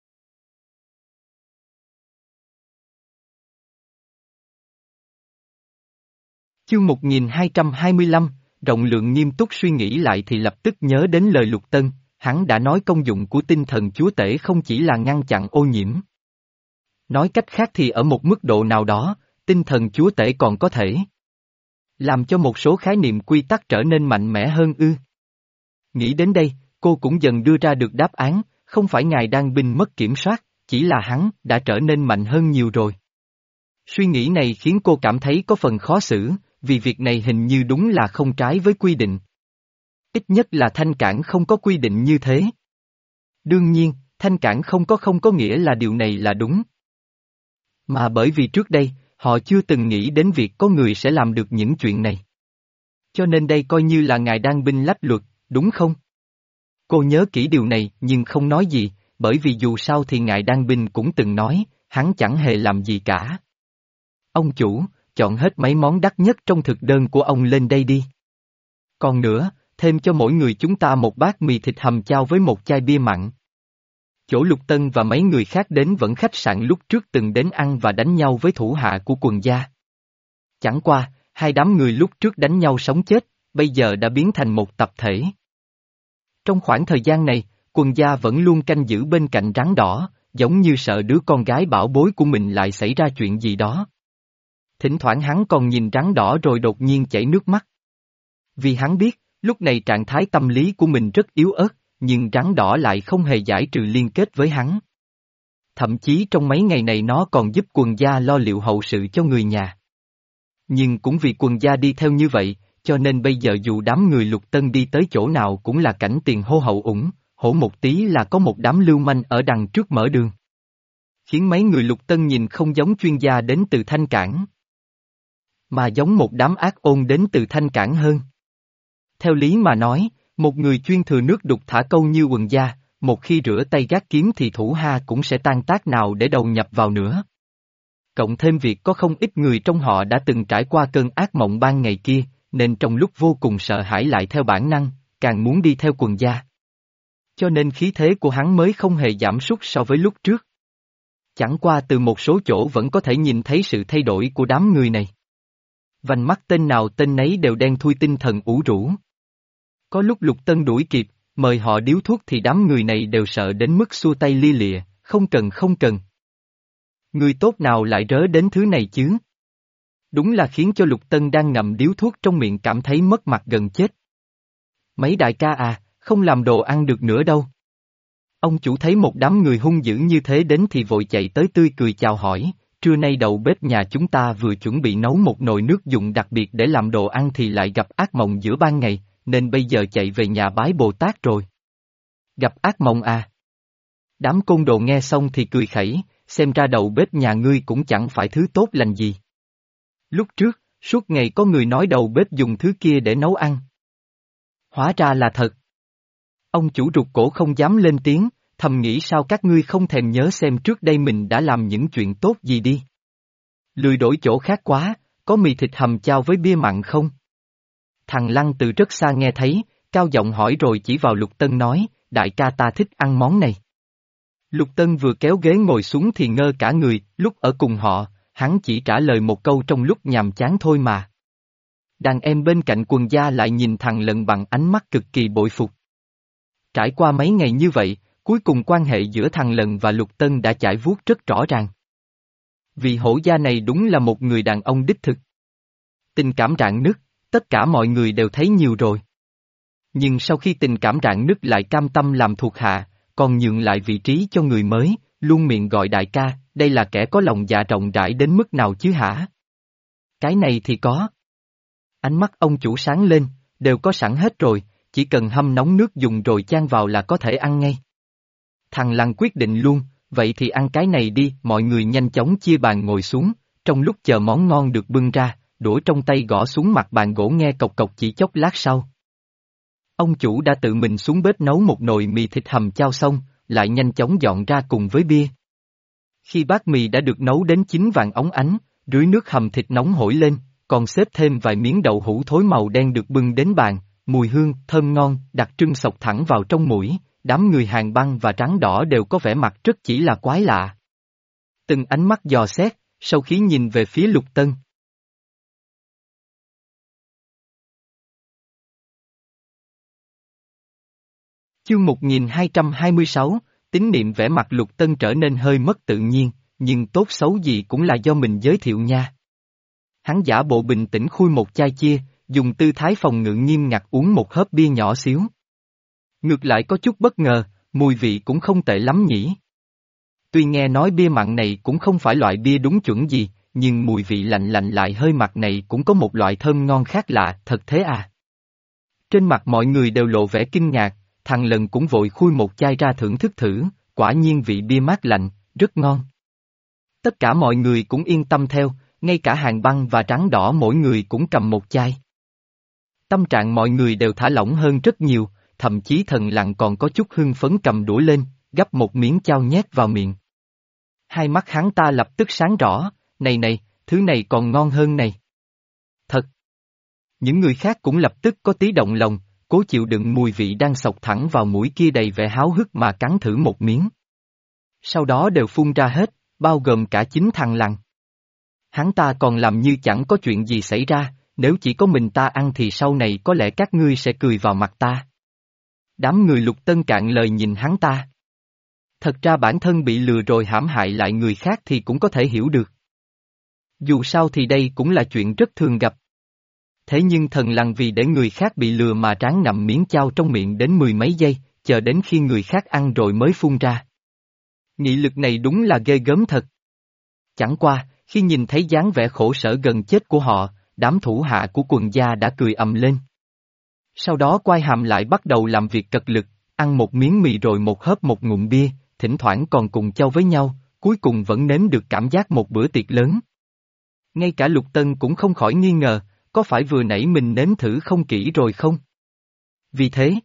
Chương một nghìn hai trăm hai mươi lăm, rộng lượng nghiêm túc suy nghĩ lại thì lập tức nhớ đến lời Lục Tân, hắn đã nói công dụng của tinh thần chúa tể không chỉ là ngăn chặn ô nhiễm. Nói cách khác thì ở một mức độ nào đó, tinh thần chúa tể còn có thể làm cho một số khái niệm quy tắc trở nên mạnh mẽ hơn ư. Nghĩ đến đây, cô cũng dần đưa ra được đáp án, không phải ngài đang binh mất kiểm soát, chỉ là hắn đã trở nên mạnh hơn nhiều rồi. Suy nghĩ này khiến cô cảm thấy có phần khó xử, vì việc này hình như đúng là không trái với quy định. Ít nhất là Thanh Cảng không có quy định như thế. Đương nhiên, Thanh Cảng không có không có nghĩa là điều này là đúng. Mà bởi vì trước đây, họ chưa từng nghĩ đến việc có người sẽ làm được những chuyện này. Cho nên đây coi như là ngài đang binh lách luật, đúng không? Cô nhớ kỹ điều này nhưng không nói gì, bởi vì dù sao thì ngài Đan Binh cũng từng nói, hắn chẳng hề làm gì cả. Ông chủ, chọn hết mấy món đắt nhất trong thực đơn của ông lên đây đi. Còn nữa, thêm cho mỗi người chúng ta một bát mì thịt hầm chao với một chai bia mặn. Chỗ Lục Tân và mấy người khác đến vẫn khách sạn lúc trước từng đến ăn và đánh nhau với thủ hạ của quần gia. Chẳng qua, hai đám người lúc trước đánh nhau sống chết, bây giờ đã biến thành một tập thể. Trong khoảng thời gian này, quần gia vẫn luôn canh giữ bên cạnh rắn đỏ, giống như sợ đứa con gái bảo bối của mình lại xảy ra chuyện gì đó. Thỉnh thoảng hắn còn nhìn rắn đỏ rồi đột nhiên chảy nước mắt. Vì hắn biết, lúc này trạng thái tâm lý của mình rất yếu ớt, nhưng rắn đỏ lại không hề giải trừ liên kết với hắn. Thậm chí trong mấy ngày này nó còn giúp quần gia lo liệu hậu sự cho người nhà. Nhưng cũng vì quần gia đi theo như vậy, cho nên bây giờ dù đám người Lục Tân đi tới chỗ nào cũng là cảnh tiền hô hậu ủng, hổ một tí là có một đám lưu manh ở đằng trước mở đường. Khiến mấy người Lục Tân nhìn không giống chuyên gia đến từ Thanh Cảng, mà giống một đám ác ôn đến từ Thanh Cảng hơn. Theo lý mà nói, một người chuyên thừa nước đục thả câu như quần gia, một khi rửa tay gác kiếm thì thủ ha cũng sẽ tan tác nào để đầu nhập vào nữa. Cộng thêm việc có không ít người trong họ đã từng trải qua cơn ác mộng ban ngày kia, nên trong lúc vô cùng sợ hãi lại theo bản năng, càng muốn đi theo quần gia. Cho nên khí thế của hắn mới không hề giảm sút so với lúc trước. Chẳng qua từ một số chỗ vẫn có thể nhìn thấy sự thay đổi của đám người này. Vành mắt tên nào tên nấy đều đen thui tinh thần ủ rũ. Có lúc Lục Tân đuổi kịp, mời họ điếu thuốc thì đám người này đều sợ đến mức xua tay lia lịa, không cần không cần. Người tốt nào lại rớ đến thứ này chứ? Đúng là khiến cho Lục Tân đang ngậm điếu thuốc trong miệng cảm thấy mất mặt gần chết. Mấy đại ca à, không làm đồ ăn được nữa đâu. Ông chủ thấy một đám người hung dữ như thế đến thì vội chạy tới tươi cười chào hỏi, trưa nay đầu bếp nhà chúng ta vừa chuẩn bị nấu một nồi nước dùng đặc biệt để làm đồ ăn thì lại gặp ác mộng giữa ban ngày, nên bây giờ chạy về nhà bái Bồ Tát rồi. Gặp ác mộng à? Đám côn đồ nghe xong thì cười khẩy, xem ra đầu bếp nhà ngươi cũng chẳng phải thứ tốt lành gì. Lúc trước, suốt ngày có người nói đầu bếp dùng thứ kia để nấu ăn. Hóa ra là thật. Ông chủ rụt cổ không dám lên tiếng, thầm nghĩ sao các ngươi không thèm nhớ xem trước đây mình đã làm những chuyện tốt gì đi. Lười đổi chỗ khác quá, có mì thịt hầm chao với bia mặn không? Thằng Lăng từ rất xa nghe thấy, cao giọng hỏi rồi chỉ vào Lục Tân nói, đại ca ta thích ăn món này. Lục Tân vừa kéo ghế ngồi xuống thì ngơ cả người, lúc ở cùng họ, hắn chỉ trả lời một câu trong lúc nhàm chán thôi mà. Đàn em bên cạnh Quần gia lại nhìn thằng Lân bằng ánh mắt cực kỳ bội phục. Trải qua mấy ngày như vậy, cuối cùng quan hệ giữa thằng Lân và Lục Tân đã chảy vuốt rất rõ ràng. Vị hổ gia này đúng là một người đàn ông đích thực. Tình cảm rạn nứt, tất cả mọi người đều thấy nhiều rồi. Nhưng sau khi tình cảm rạn nứt lại cam tâm làm thuộc hạ, còn nhường lại vị trí cho người mới, luôn miệng gọi đại ca, đây là kẻ có lòng dạ rộng rãi đến mức nào chứ hả? Cái này thì có. Ánh mắt ông chủ sáng lên, đều có sẵn hết rồi, chỉ cần hâm nóng nước dùng rồi chan vào là có thể ăn ngay. Thằng Lăng quyết định luôn, vậy thì ăn cái này đi, mọi người nhanh chóng chia bàn ngồi xuống, trong lúc chờ món ngon được bưng ra, đũa trong tay gõ xuống mặt bàn gỗ nghe cộc cộc chỉ chốc lát sau. Ông chủ đã tự mình xuống bếp nấu một nồi mì thịt hầm chao xong, lại nhanh chóng dọn ra cùng với bia. Khi bát mì đã được nấu đến chín vàng óng ánh, rưới nước hầm thịt nóng hổi lên, còn xếp thêm vài miếng đậu hũ thối màu đen được bưng đến bàn, mùi hương, thơm ngon, đặc trưng xộc thẳng vào trong mũi, đám người Hàng Băng và Trắng Đỏ đều có vẻ mặt rất chỉ là quái lạ. Từng ánh mắt dò xét, sau khi nhìn về phía Lục Tân. Chương một nghìn hai trăm hai mươi sáu, tín niệm vẻ mặt Lục Tân trở nên hơi mất tự nhiên, nhưng tốt xấu gì cũng là do mình giới thiệu nha. Hắn giả bộ bình tĩnh khui một chai chia, dùng tư thái phòng ngự nghiêm ngặt uống một hớp bia nhỏ xíu. Ngược lại có chút bất ngờ, mùi vị cũng không tệ lắm nhỉ. Tuy nghe nói bia mặn này cũng không phải loại bia đúng chuẩn gì, nhưng mùi vị lạnh lạnh lại hơi mặn này cũng có một loại thơm ngon khác lạ, thật thế à? Trên mặt mọi người đều lộ vẻ kinh ngạc, thằng Lần cũng vội khui một chai ra thưởng thức thử, quả nhiên vị bia mát lạnh, rất ngon. Tất cả mọi người cũng yên tâm theo, ngay cả Hàng Băng và Trắng Đỏ mỗi người cũng cầm một chai. Tâm trạng mọi người đều thả lỏng hơn rất nhiều, thậm chí Thần Lặng còn có chút hưng phấn cầm đũa lên, gắp một miếng chao nhét vào miệng. Hai mắt hắn ta lập tức sáng rõ, này này, thứ này còn ngon hơn này. Thật. Những người khác cũng lập tức có tí động lòng, cố chịu đựng mùi vị đang sộc thẳng vào mũi kia đầy vẻ háo hức mà cắn thử một miếng. Sau đó đều phun ra hết, bao gồm cả chính thằng Lặng. Hắn ta còn làm như chẳng có chuyện gì xảy ra, nếu chỉ có mình ta ăn thì sau này có lẽ các ngươi sẽ cười vào mặt ta. Đám người Lục Tân cạn lời nhìn hắn ta. Thật ra bản thân bị lừa rồi hãm hại lại người khác thì cũng có thể hiểu được. Dù sao thì đây cũng là chuyện rất thường gặp. Thế nhưng Thần Lặng vì để người khác bị lừa mà ráng ngậm miếng chao trong miệng đến mười mấy giây, chờ đến khi người khác ăn rồi mới phun ra. Nghị lực này đúng là ghê gớm thật. Chẳng qua, khi nhìn thấy dáng vẻ khổ sở gần chết của họ, đám thủ hạ của Quần gia đã cười ầm lên. Sau đó quay hàm lại bắt đầu làm việc cật lực, ăn một miếng mì rồi một hớp một ngụm bia, thỉnh thoảng còn cùng châu với nhau, cuối cùng vẫn nếm được cảm giác một bữa tiệc lớn. Ngay cả Lục Tân cũng không khỏi nghi ngờ, có phải vừa nãy mình nếm thử không kỹ rồi không? Vì thế,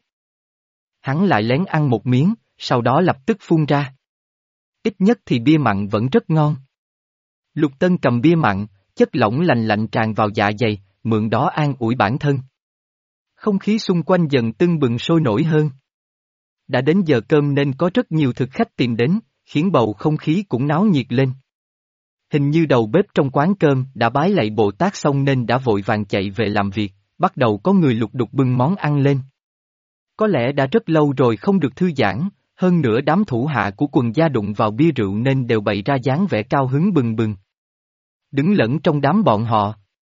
hắn lại lén ăn một miếng, sau đó lập tức phun ra. Ít nhất thì bia mặn vẫn rất ngon. Lục Tân cầm bia mặn, chất lỏng lành lạnh tràn vào dạ dày, mượn đó an ủi bản thân. Không khí xung quanh dần tưng bừng sôi nổi hơn. Đã đến giờ cơm nên có rất nhiều thực khách tìm đến, khiến bầu không khí cũng náo nhiệt lên. Hình như đầu bếp trong quán cơm đã bái lạy Bồ Tát xong nên đã vội vàng chạy về làm việc, bắt đầu có người lục đục bưng món ăn lên. Có lẽ đã rất lâu rồi không được thư giãn, hơn nữa đám thủ hạ của Quần gia đụng vào bia rượu nên đều bày ra dáng vẻ cao hứng bừng bừng. Đứng lẫn trong đám bọn họ.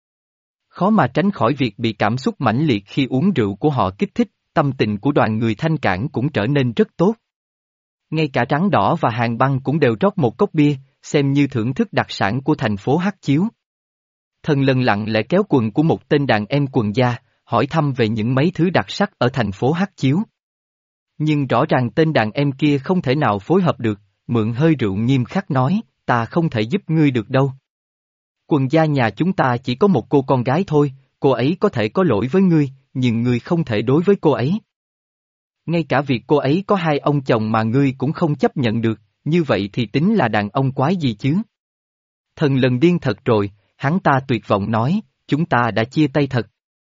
Khó mà tránh khỏi việc bị cảm xúc mãnh liệt khi uống rượu của họ kích thích, tâm tình của đoàn người Thanh Cảng cũng trở nên rất tốt. Ngay cả Trắng Đỏ và Hàng Băng cũng đều rót một cốc bia, xem như thưởng thức đặc sản của thành phố Hắc Chiếu. Thần Lần lặng lẽ kéo quần của một tên đàn em Quần gia, hỏi thăm về những mấy thứ đặc sắc ở thành phố Hắc Chiếu. Nhưng rõ ràng tên đàn em kia không thể nào phối hợp được, mượn hơi rượu nghiêm khắc nói, ta không thể giúp ngươi được đâu. Quần gia nhà chúng ta chỉ có một cô con gái thôi, cô ấy có thể có lỗi với ngươi, nhưng ngươi không thể đối với cô ấy. Ngay cả việc cô ấy có hai ông chồng mà ngươi cũng không chấp nhận được, như vậy thì tính là đàn ông quái gì chứ? Thần Lần điên thật rồi, hắn ta tuyệt vọng nói, chúng ta đã chia tay thật.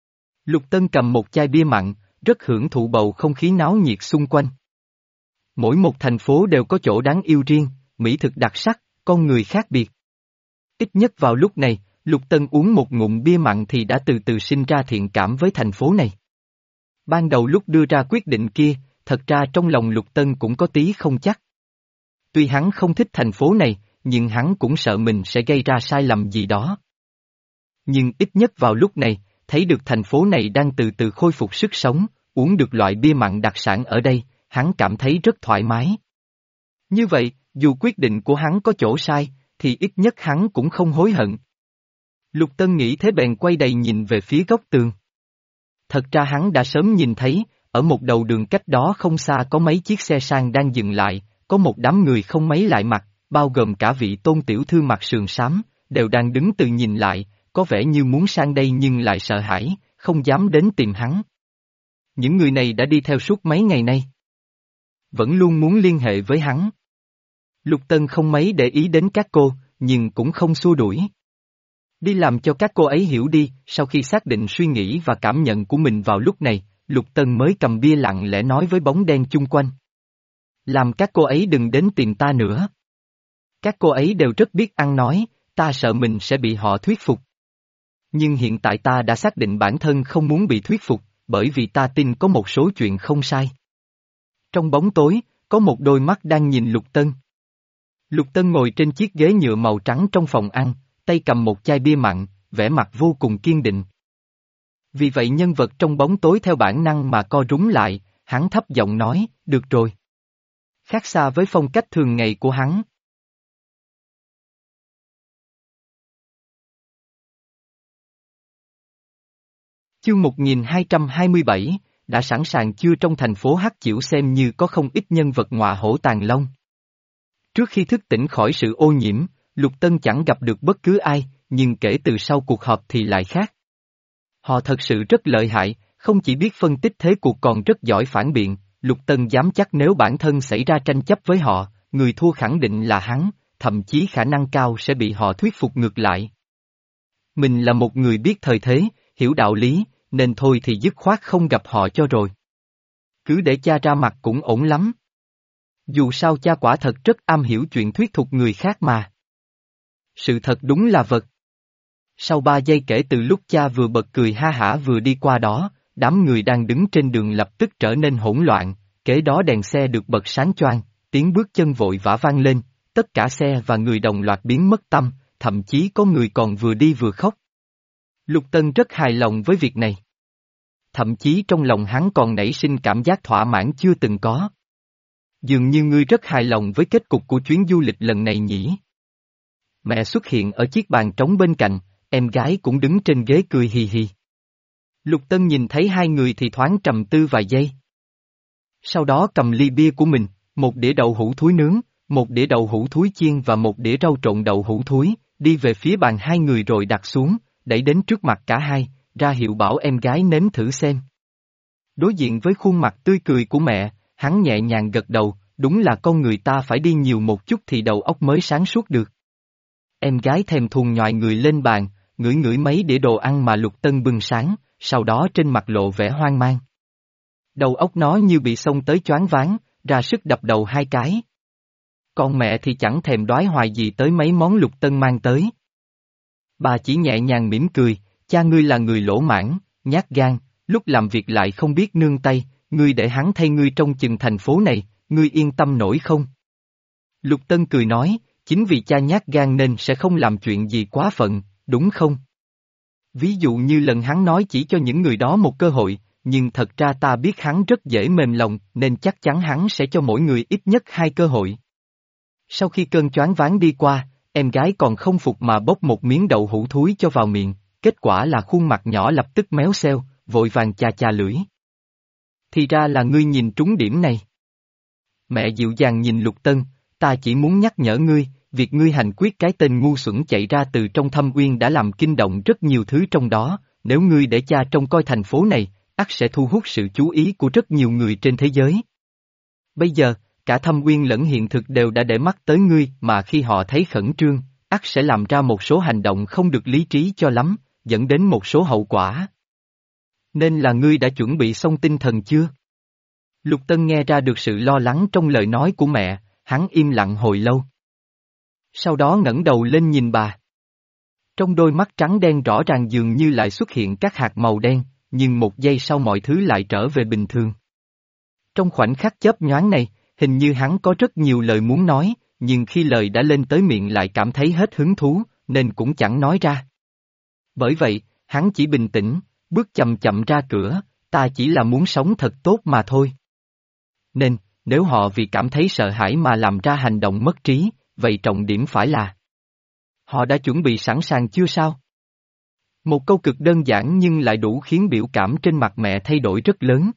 Lục Tân cầm một chai bia mặn, rất hưởng thụ bầu không khí náo nhiệt xung quanh. Mỗi một thành phố đều có chỗ đáng yêu riêng, mỹ thực đặc sắc, con người khác biệt. Ít nhất vào lúc này, Lục Tân uống một ngụm bia mặn thì đã từ từ sinh ra thiện cảm với thành phố này. Ban đầu lúc đưa ra quyết định kia, thật ra trong lòng Lục Tân cũng có tí không chắc. Tuy hắn không thích thành phố này, nhưng hắn cũng sợ mình sẽ gây ra sai lầm gì đó. Nhưng ít nhất vào lúc này, thấy được thành phố này đang từ từ khôi phục sức sống, uống được loại bia mặn đặc sản ở đây, hắn cảm thấy rất thoải mái. Như vậy, dù quyết định của hắn có chỗ sai, thì ít nhất hắn cũng không hối hận. Lục Tân nghĩ thế bèn quay đầy nhìn về phía góc tường. Thật ra hắn đã sớm nhìn thấy, ở một đầu đường cách đó không xa có mấy chiếc xe sang đang dừng lại, có một đám người không mấy lại mặt, bao gồm cả vị tôn tiểu thư mặc sườn xám, đều đang đứng từ nhìn lại, có vẻ như muốn sang đây nhưng lại sợ hãi, không dám đến tìm hắn. Những người này đã đi theo suốt mấy ngày nay. Vẫn luôn muốn liên hệ với hắn. Lục Tân không mấy để ý đến các cô, nhưng cũng không xua đuổi. Đi làm cho các cô ấy hiểu đi, sau khi xác định suy nghĩ và cảm nhận của mình vào lúc này, Lục Tân mới cầm bia lặng lẽ nói với bóng đen chung quanh. Làm các cô ấy đừng đến tìm ta nữa. Các cô ấy đều rất biết ăn nói, ta sợ mình sẽ bị họ thuyết phục. Nhưng hiện tại ta đã xác định bản thân không muốn bị thuyết phục, bởi vì ta tin có một số chuyện không sai. Trong bóng tối, có một đôi mắt đang nhìn Lục Tân. Lục Tân ngồi trên chiếc ghế nhựa màu trắng trong phòng ăn, tay cầm một chai bia mặn, vẻ mặt vô cùng kiên định. Vì vậy nhân vật trong bóng tối theo bản năng mà co rúm lại, hắn thấp giọng nói, được rồi. Khác xa với phong cách thường ngày của hắn. Chương một nghìn hai trăm hai mươi bảy, đã sẵn sàng chưa trong thành phố Hắc Chiểu xem như có không ít nhân vật ngọa hổ tàng long. Trước khi thức tỉnh khỏi sự ô nhiễm, Lục Tân chẳng gặp được bất cứ ai, nhưng kể từ sau cuộc họp thì lại khác. Họ thật sự rất lợi hại, không chỉ biết phân tích thế cuộc còn rất giỏi phản biện, Lục Tân dám chắc nếu bản thân xảy ra tranh chấp với họ, người thua khẳng định là hắn, thậm chí khả năng cao sẽ bị họ thuyết phục ngược lại. Mình là một người biết thời thế, hiểu đạo lý, nên thôi thì dứt khoát không gặp họ cho rồi. Cứ để cha ra mặt cũng ổn lắm. Dù sao cha quả thật rất am hiểu chuyện thuyết phục người khác mà. Sự thật đúng là vật. Sau ba giây kể từ lúc cha vừa bật cười ha hả vừa đi qua đó, đám người đang đứng trên đường lập tức trở nên hỗn loạn, kế đó đèn xe được bật sáng choang, tiếng bước chân vội vã vang lên, tất cả xe và người đồng loạt biến mất tâm, thậm chí có người còn vừa đi vừa khóc. Lục Tân rất hài lòng với việc này. Thậm chí trong lòng hắn còn nảy sinh cảm giác thỏa mãn chưa từng có. Dường như ngươi rất hài lòng với kết cục của chuyến du lịch lần này nhỉ? Mẹ xuất hiện ở chiếc bàn trống bên cạnh, em gái cũng đứng trên ghế cười hì hì. Lục Tân nhìn thấy hai người thì thoáng trầm tư vài giây. Sau đó cầm ly bia của mình, một đĩa đậu hũ thúi nướng, một đĩa đậu hũ thúi chiên và một đĩa rau trộn đậu hũ thúi, đi về phía bàn hai người rồi đặt xuống, đẩy đến trước mặt cả hai, ra hiệu bảo em gái nếm thử xem. Đối diện với khuôn mặt tươi cười của mẹ, hắn nhẹ nhàng gật đầu, đúng là con người ta phải đi nhiều một chút thì đầu óc mới sáng suốt được. Em gái thèm thuồng nhòi người lên bàn, ngửi ngửi mấy đĩa đồ ăn mà Lục Tân bưng sáng, sau đó trên mặt lộ vẻ hoang mang. Đầu óc nó như bị xông tới choáng váng, ra sức đập đầu hai cái. Còn mẹ thì chẳng thèm đoái hoài gì tới mấy món Lục Tân mang tới. Bà chỉ nhẹ nhàng mỉm cười, cha ngươi là người lỗ mãn, nhát gan, lúc làm việc lại không biết nương tay, ngươi để hắn thay ngươi trông chừng thành phố này, ngươi yên tâm nổi không? Lục Tân cười nói, chính vì cha nhát gan nên sẽ không làm chuyện gì quá phận, đúng không? Ví dụ như lần hắn nói chỉ cho những người đó một cơ hội, nhưng thật ra ta biết hắn rất dễ mềm lòng nên chắc chắn hắn sẽ cho mỗi người ít nhất hai cơ hội. Sau khi cơn choáng váng đi qua, em gái còn không phục mà bốc một miếng đậu hũ thúi cho vào miệng, kết quả là khuôn mặt nhỏ lập tức méo xeo, vội vàng chà chà lưỡi. Thì ra là ngươi nhìn trúng điểm này. Mẹ dịu dàng nhìn Lục Tân, ta chỉ muốn nhắc nhở ngươi, việc ngươi hành quyết cái tên ngu xuẩn chạy ra từ trong thâm uyên đã làm kinh động rất nhiều thứ trong đó, nếu ngươi để cha trông coi thành phố này, ắt sẽ thu hút sự chú ý của rất nhiều người trên thế giới. Bây giờ, cả thâm uyên lẫn hiện thực đều đã để mắt tới ngươi mà khi họ thấy khẩn trương, ắt sẽ làm ra một số hành động không được lý trí cho lắm, dẫn đến một số hậu quả. Nên là ngươi đã chuẩn bị xong tinh thần chưa? Lục Tân nghe ra được sự lo lắng trong lời nói của mẹ, hắn im lặng hồi lâu. Sau đó ngẩng đầu lên nhìn bà. Trong đôi mắt trắng đen rõ ràng dường như lại xuất hiện các hạt màu đen, nhưng một giây sau mọi thứ lại trở về bình thường. Trong khoảnh khắc chớp nhoáng này, hình như hắn có rất nhiều lời muốn nói, nhưng khi lời đã lên tới miệng lại cảm thấy hết hứng thú, nên cũng chẳng nói ra. Bởi vậy, hắn chỉ bình tĩnh, bước chậm chậm ra cửa, ta chỉ là muốn sống thật tốt mà thôi. Nên, nếu họ vì cảm thấy sợ hãi mà làm ra hành động mất trí, vậy trọng điểm phải là họ đã chuẩn bị sẵn sàng chưa sao? Một câu cực đơn giản nhưng lại đủ khiến biểu cảm trên mặt mẹ thay đổi rất lớn.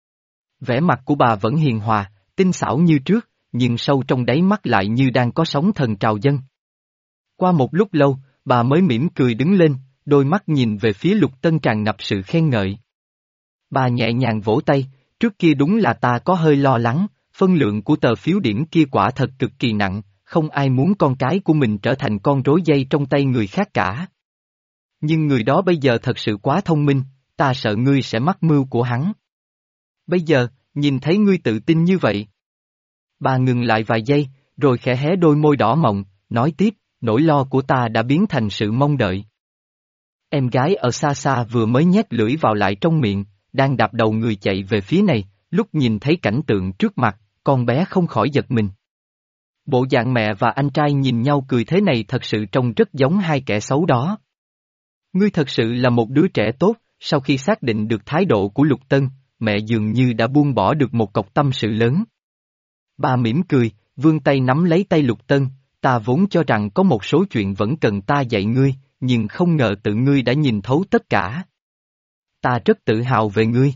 Vẻ mặt của bà vẫn hiền hòa, tinh xảo như trước, nhưng sâu trong đáy mắt lại như đang có sóng thần trào dâng. Qua một lúc lâu, bà mới mỉm cười đứng lên, đôi mắt nhìn về phía Lục Tân tràn ngập sự khen ngợi. Bà nhẹ nhàng vỗ tay, trước kia đúng là ta có hơi lo lắng, phân lượng của tờ phiếu điểm kia quả thật cực kỳ nặng, không ai muốn con cái của mình trở thành con rối dây trong tay người khác cả. Nhưng người đó bây giờ thật sự quá thông minh, ta sợ ngươi sẽ mắc mưu của hắn. Bây giờ, nhìn thấy ngươi tự tin như vậy. Bà ngừng lại vài giây, rồi khẽ hé đôi môi đỏ mọng, nói tiếp, nỗi lo của ta đã biến thành sự mong đợi. Em gái ở xa xa vừa mới nhét lưỡi vào lại trong miệng, đang đạp đầu người chạy về phía này, lúc nhìn thấy cảnh tượng trước mặt, con bé không khỏi giật mình. Bộ dạng mẹ và anh trai nhìn nhau cười thế này thật sự trông rất giống hai kẻ xấu đó. Ngươi thật sự là một đứa trẻ tốt, sau khi xác định được thái độ của Lục Tân, mẹ dường như đã buông bỏ được một cọc tâm sự lớn. Bà mỉm cười, vươn tay nắm lấy tay Lục Tân, ta vốn cho rằng có một số chuyện vẫn cần ta dạy ngươi, nhưng không ngờ tự ngươi đã nhìn thấu tất cả. Ta rất tự hào về ngươi.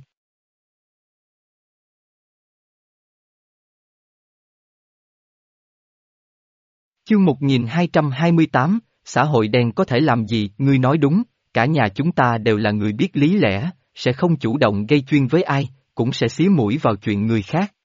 Chương một nghìn hai trăm hai mươi tám, xã hội đen có thể làm gì, ngươi nói đúng, cả nhà chúng ta đều là người biết lý lẽ, sẽ không chủ động gây chuyên với ai, cũng sẽ xía mũi vào chuyện người khác.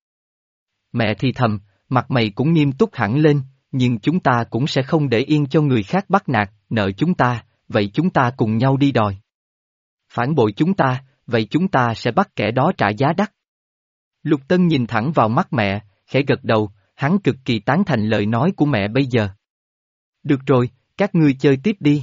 Mẹ thì thầm, mặt mày cũng nghiêm túc hẳn lên, nhưng chúng ta cũng sẽ không để yên cho người khác bắt nạt, nợ chúng ta, vậy chúng ta cùng nhau đi đòi. Phản bội chúng ta, vậy chúng ta sẽ bắt kẻ đó trả giá đắt. Lục Tân nhìn thẳng vào mắt mẹ, khẽ gật đầu, hắn cực kỳ tán thành lời nói của mẹ bây giờ. Được rồi, các ngươi chơi tiếp đi.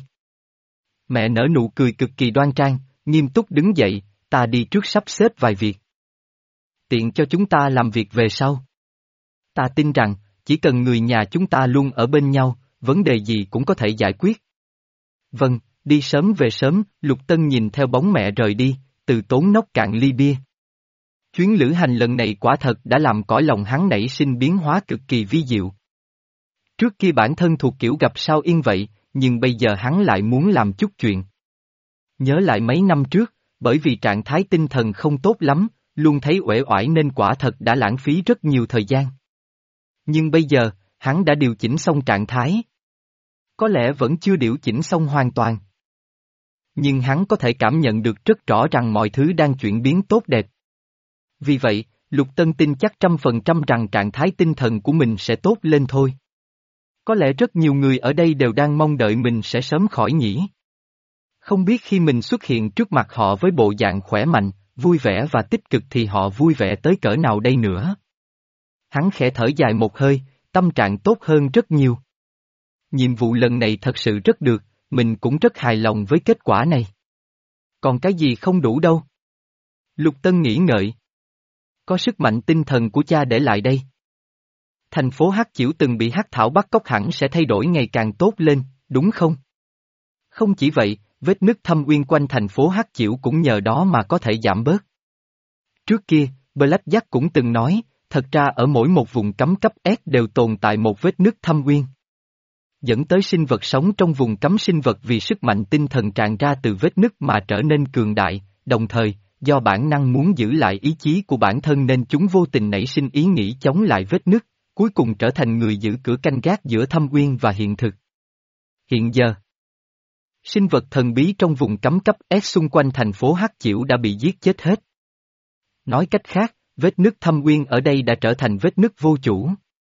Mẹ nở nụ cười cực kỳ đoan trang, nghiêm túc đứng dậy, ta đi trước sắp xếp vài việc. Tiện cho chúng ta làm việc về sau. Ta tin rằng, chỉ cần người nhà chúng ta luôn ở bên nhau, vấn đề gì cũng có thể giải quyết. Vâng, đi sớm về sớm, Lục Tân nhìn theo bóng mẹ rời đi, từ tốn nốc cạn ly bia. Chuyến lữ hành lần này quả thật đã làm cõi lòng hắn nảy sinh biến hóa cực kỳ vi diệu. Trước kia bản thân thuộc kiểu gặp sao yên vậy, nhưng bây giờ hắn lại muốn làm chút chuyện. Nhớ lại mấy năm trước, bởi vì trạng thái tinh thần không tốt lắm, luôn thấy uể oải nên quả thật đã lãng phí rất nhiều thời gian. Nhưng bây giờ, hắn đã điều chỉnh xong trạng thái. Có lẽ vẫn chưa điều chỉnh xong hoàn toàn. Nhưng hắn có thể cảm nhận được rất rõ rằng mọi thứ đang chuyển biến tốt đẹp. Vì vậy, Lục Tân tin chắc trăm phần trăm rằng trạng thái tinh thần của mình sẽ tốt lên thôi. Có lẽ rất nhiều người ở đây đều đang mong đợi mình sẽ sớm khỏi nhỉ. Không biết khi mình xuất hiện trước mặt họ với bộ dạng khỏe mạnh, vui vẻ và tích cực thì họ vui vẻ tới cỡ nào đây nữa. Hắn khẽ thở dài một hơi, tâm trạng tốt hơn rất nhiều. Nhiệm vụ lần này thật sự rất được, mình cũng rất hài lòng với kết quả này. Còn cái gì không đủ đâu? Lục Tân nghĩ ngợi. Có sức mạnh tinh thần của cha để lại đây. Thành phố Hắc Chiểu từng bị Hắc Thảo bắt cóc hẳn sẽ thay đổi ngày càng tốt lên, đúng không? Không chỉ vậy, vết nứt thâm uyên quanh thành phố Hắc Chiểu cũng nhờ đó mà có thể giảm bớt. Trước kia, Blackjack cũng từng nói, thật ra ở mỗi một vùng cấm cấp S đều tồn tại một vết nứt thâm uyên. Dẫn tới sinh vật sống trong vùng cấm sinh vật vì sức mạnh tinh thần tràn ra từ vết nứt mà trở nên cường đại, đồng thời, do bản năng muốn giữ lại ý chí của bản thân nên chúng vô tình nảy sinh ý nghĩ chống lại vết nứt, cuối cùng trở thành người giữ cửa canh gác giữa thâm uyên và hiện thực. Hiện giờ, sinh vật thần bí trong vùng cấm cấp S xung quanh thành phố Hắc Chiểu đã bị giết chết hết. Nói cách khác, vết nứt thâm uyên ở đây đã trở thành vết nứt vô chủ.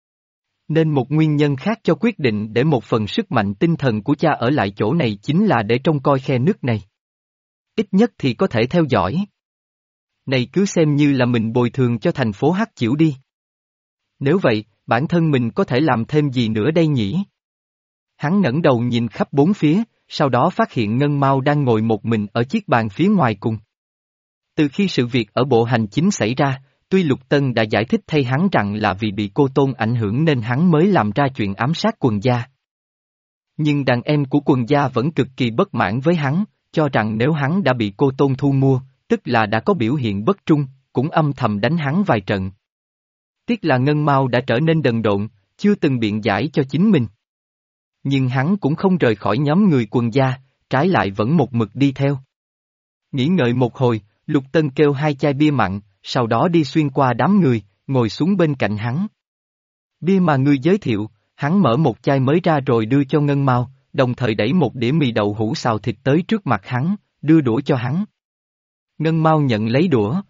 Nên một nguyên nhân khác cho quyết định để một phần sức mạnh tinh thần của cha ở lại chỗ này chính là để trông coi khe nứt này. ít nhất thì có thể theo dõi. Này cứ xem như là mình bồi thường cho thành phố Hắc Chiểu đi. Nếu vậy, bản thân mình có thể làm thêm gì nữa đây nhỉ? Hắn ngẩng đầu nhìn khắp bốn phía, sau đó phát hiện Ngân Mao đang ngồi một mình ở chiếc bàn phía ngoài cùng. Từ khi sự việc ở bộ hành chính xảy ra, tuy Lục Tân đã giải thích thay hắn rằng là vì bị cô Tôn ảnh hưởng nên hắn mới làm ra chuyện ám sát Quần gia. Nhưng đàn em của Quần gia vẫn cực kỳ bất mãn với hắn, cho rằng nếu hắn đã bị cô Tôn thu mua, tức là đã có biểu hiện bất trung, cũng âm thầm đánh hắn vài trận. Tiếc là Ngân Mao đã trở nên đần độn, chưa từng biện giải cho chính mình. Nhưng hắn cũng không rời khỏi nhóm người Quần gia, trái lại vẫn một mực đi theo. Nghĩ ngợi một hồi, Lục Tân kêu hai chai bia mặn, sau đó đi xuyên qua đám người, ngồi xuống bên cạnh hắn. Bia mà ngươi giới thiệu, hắn mở một chai mới ra rồi đưa cho Ngân Mao, đồng thời đẩy một đĩa mì đậu hũ xào thịt tới trước mặt hắn, đưa đũa cho hắn. Ngân Mao nhận lấy đũa,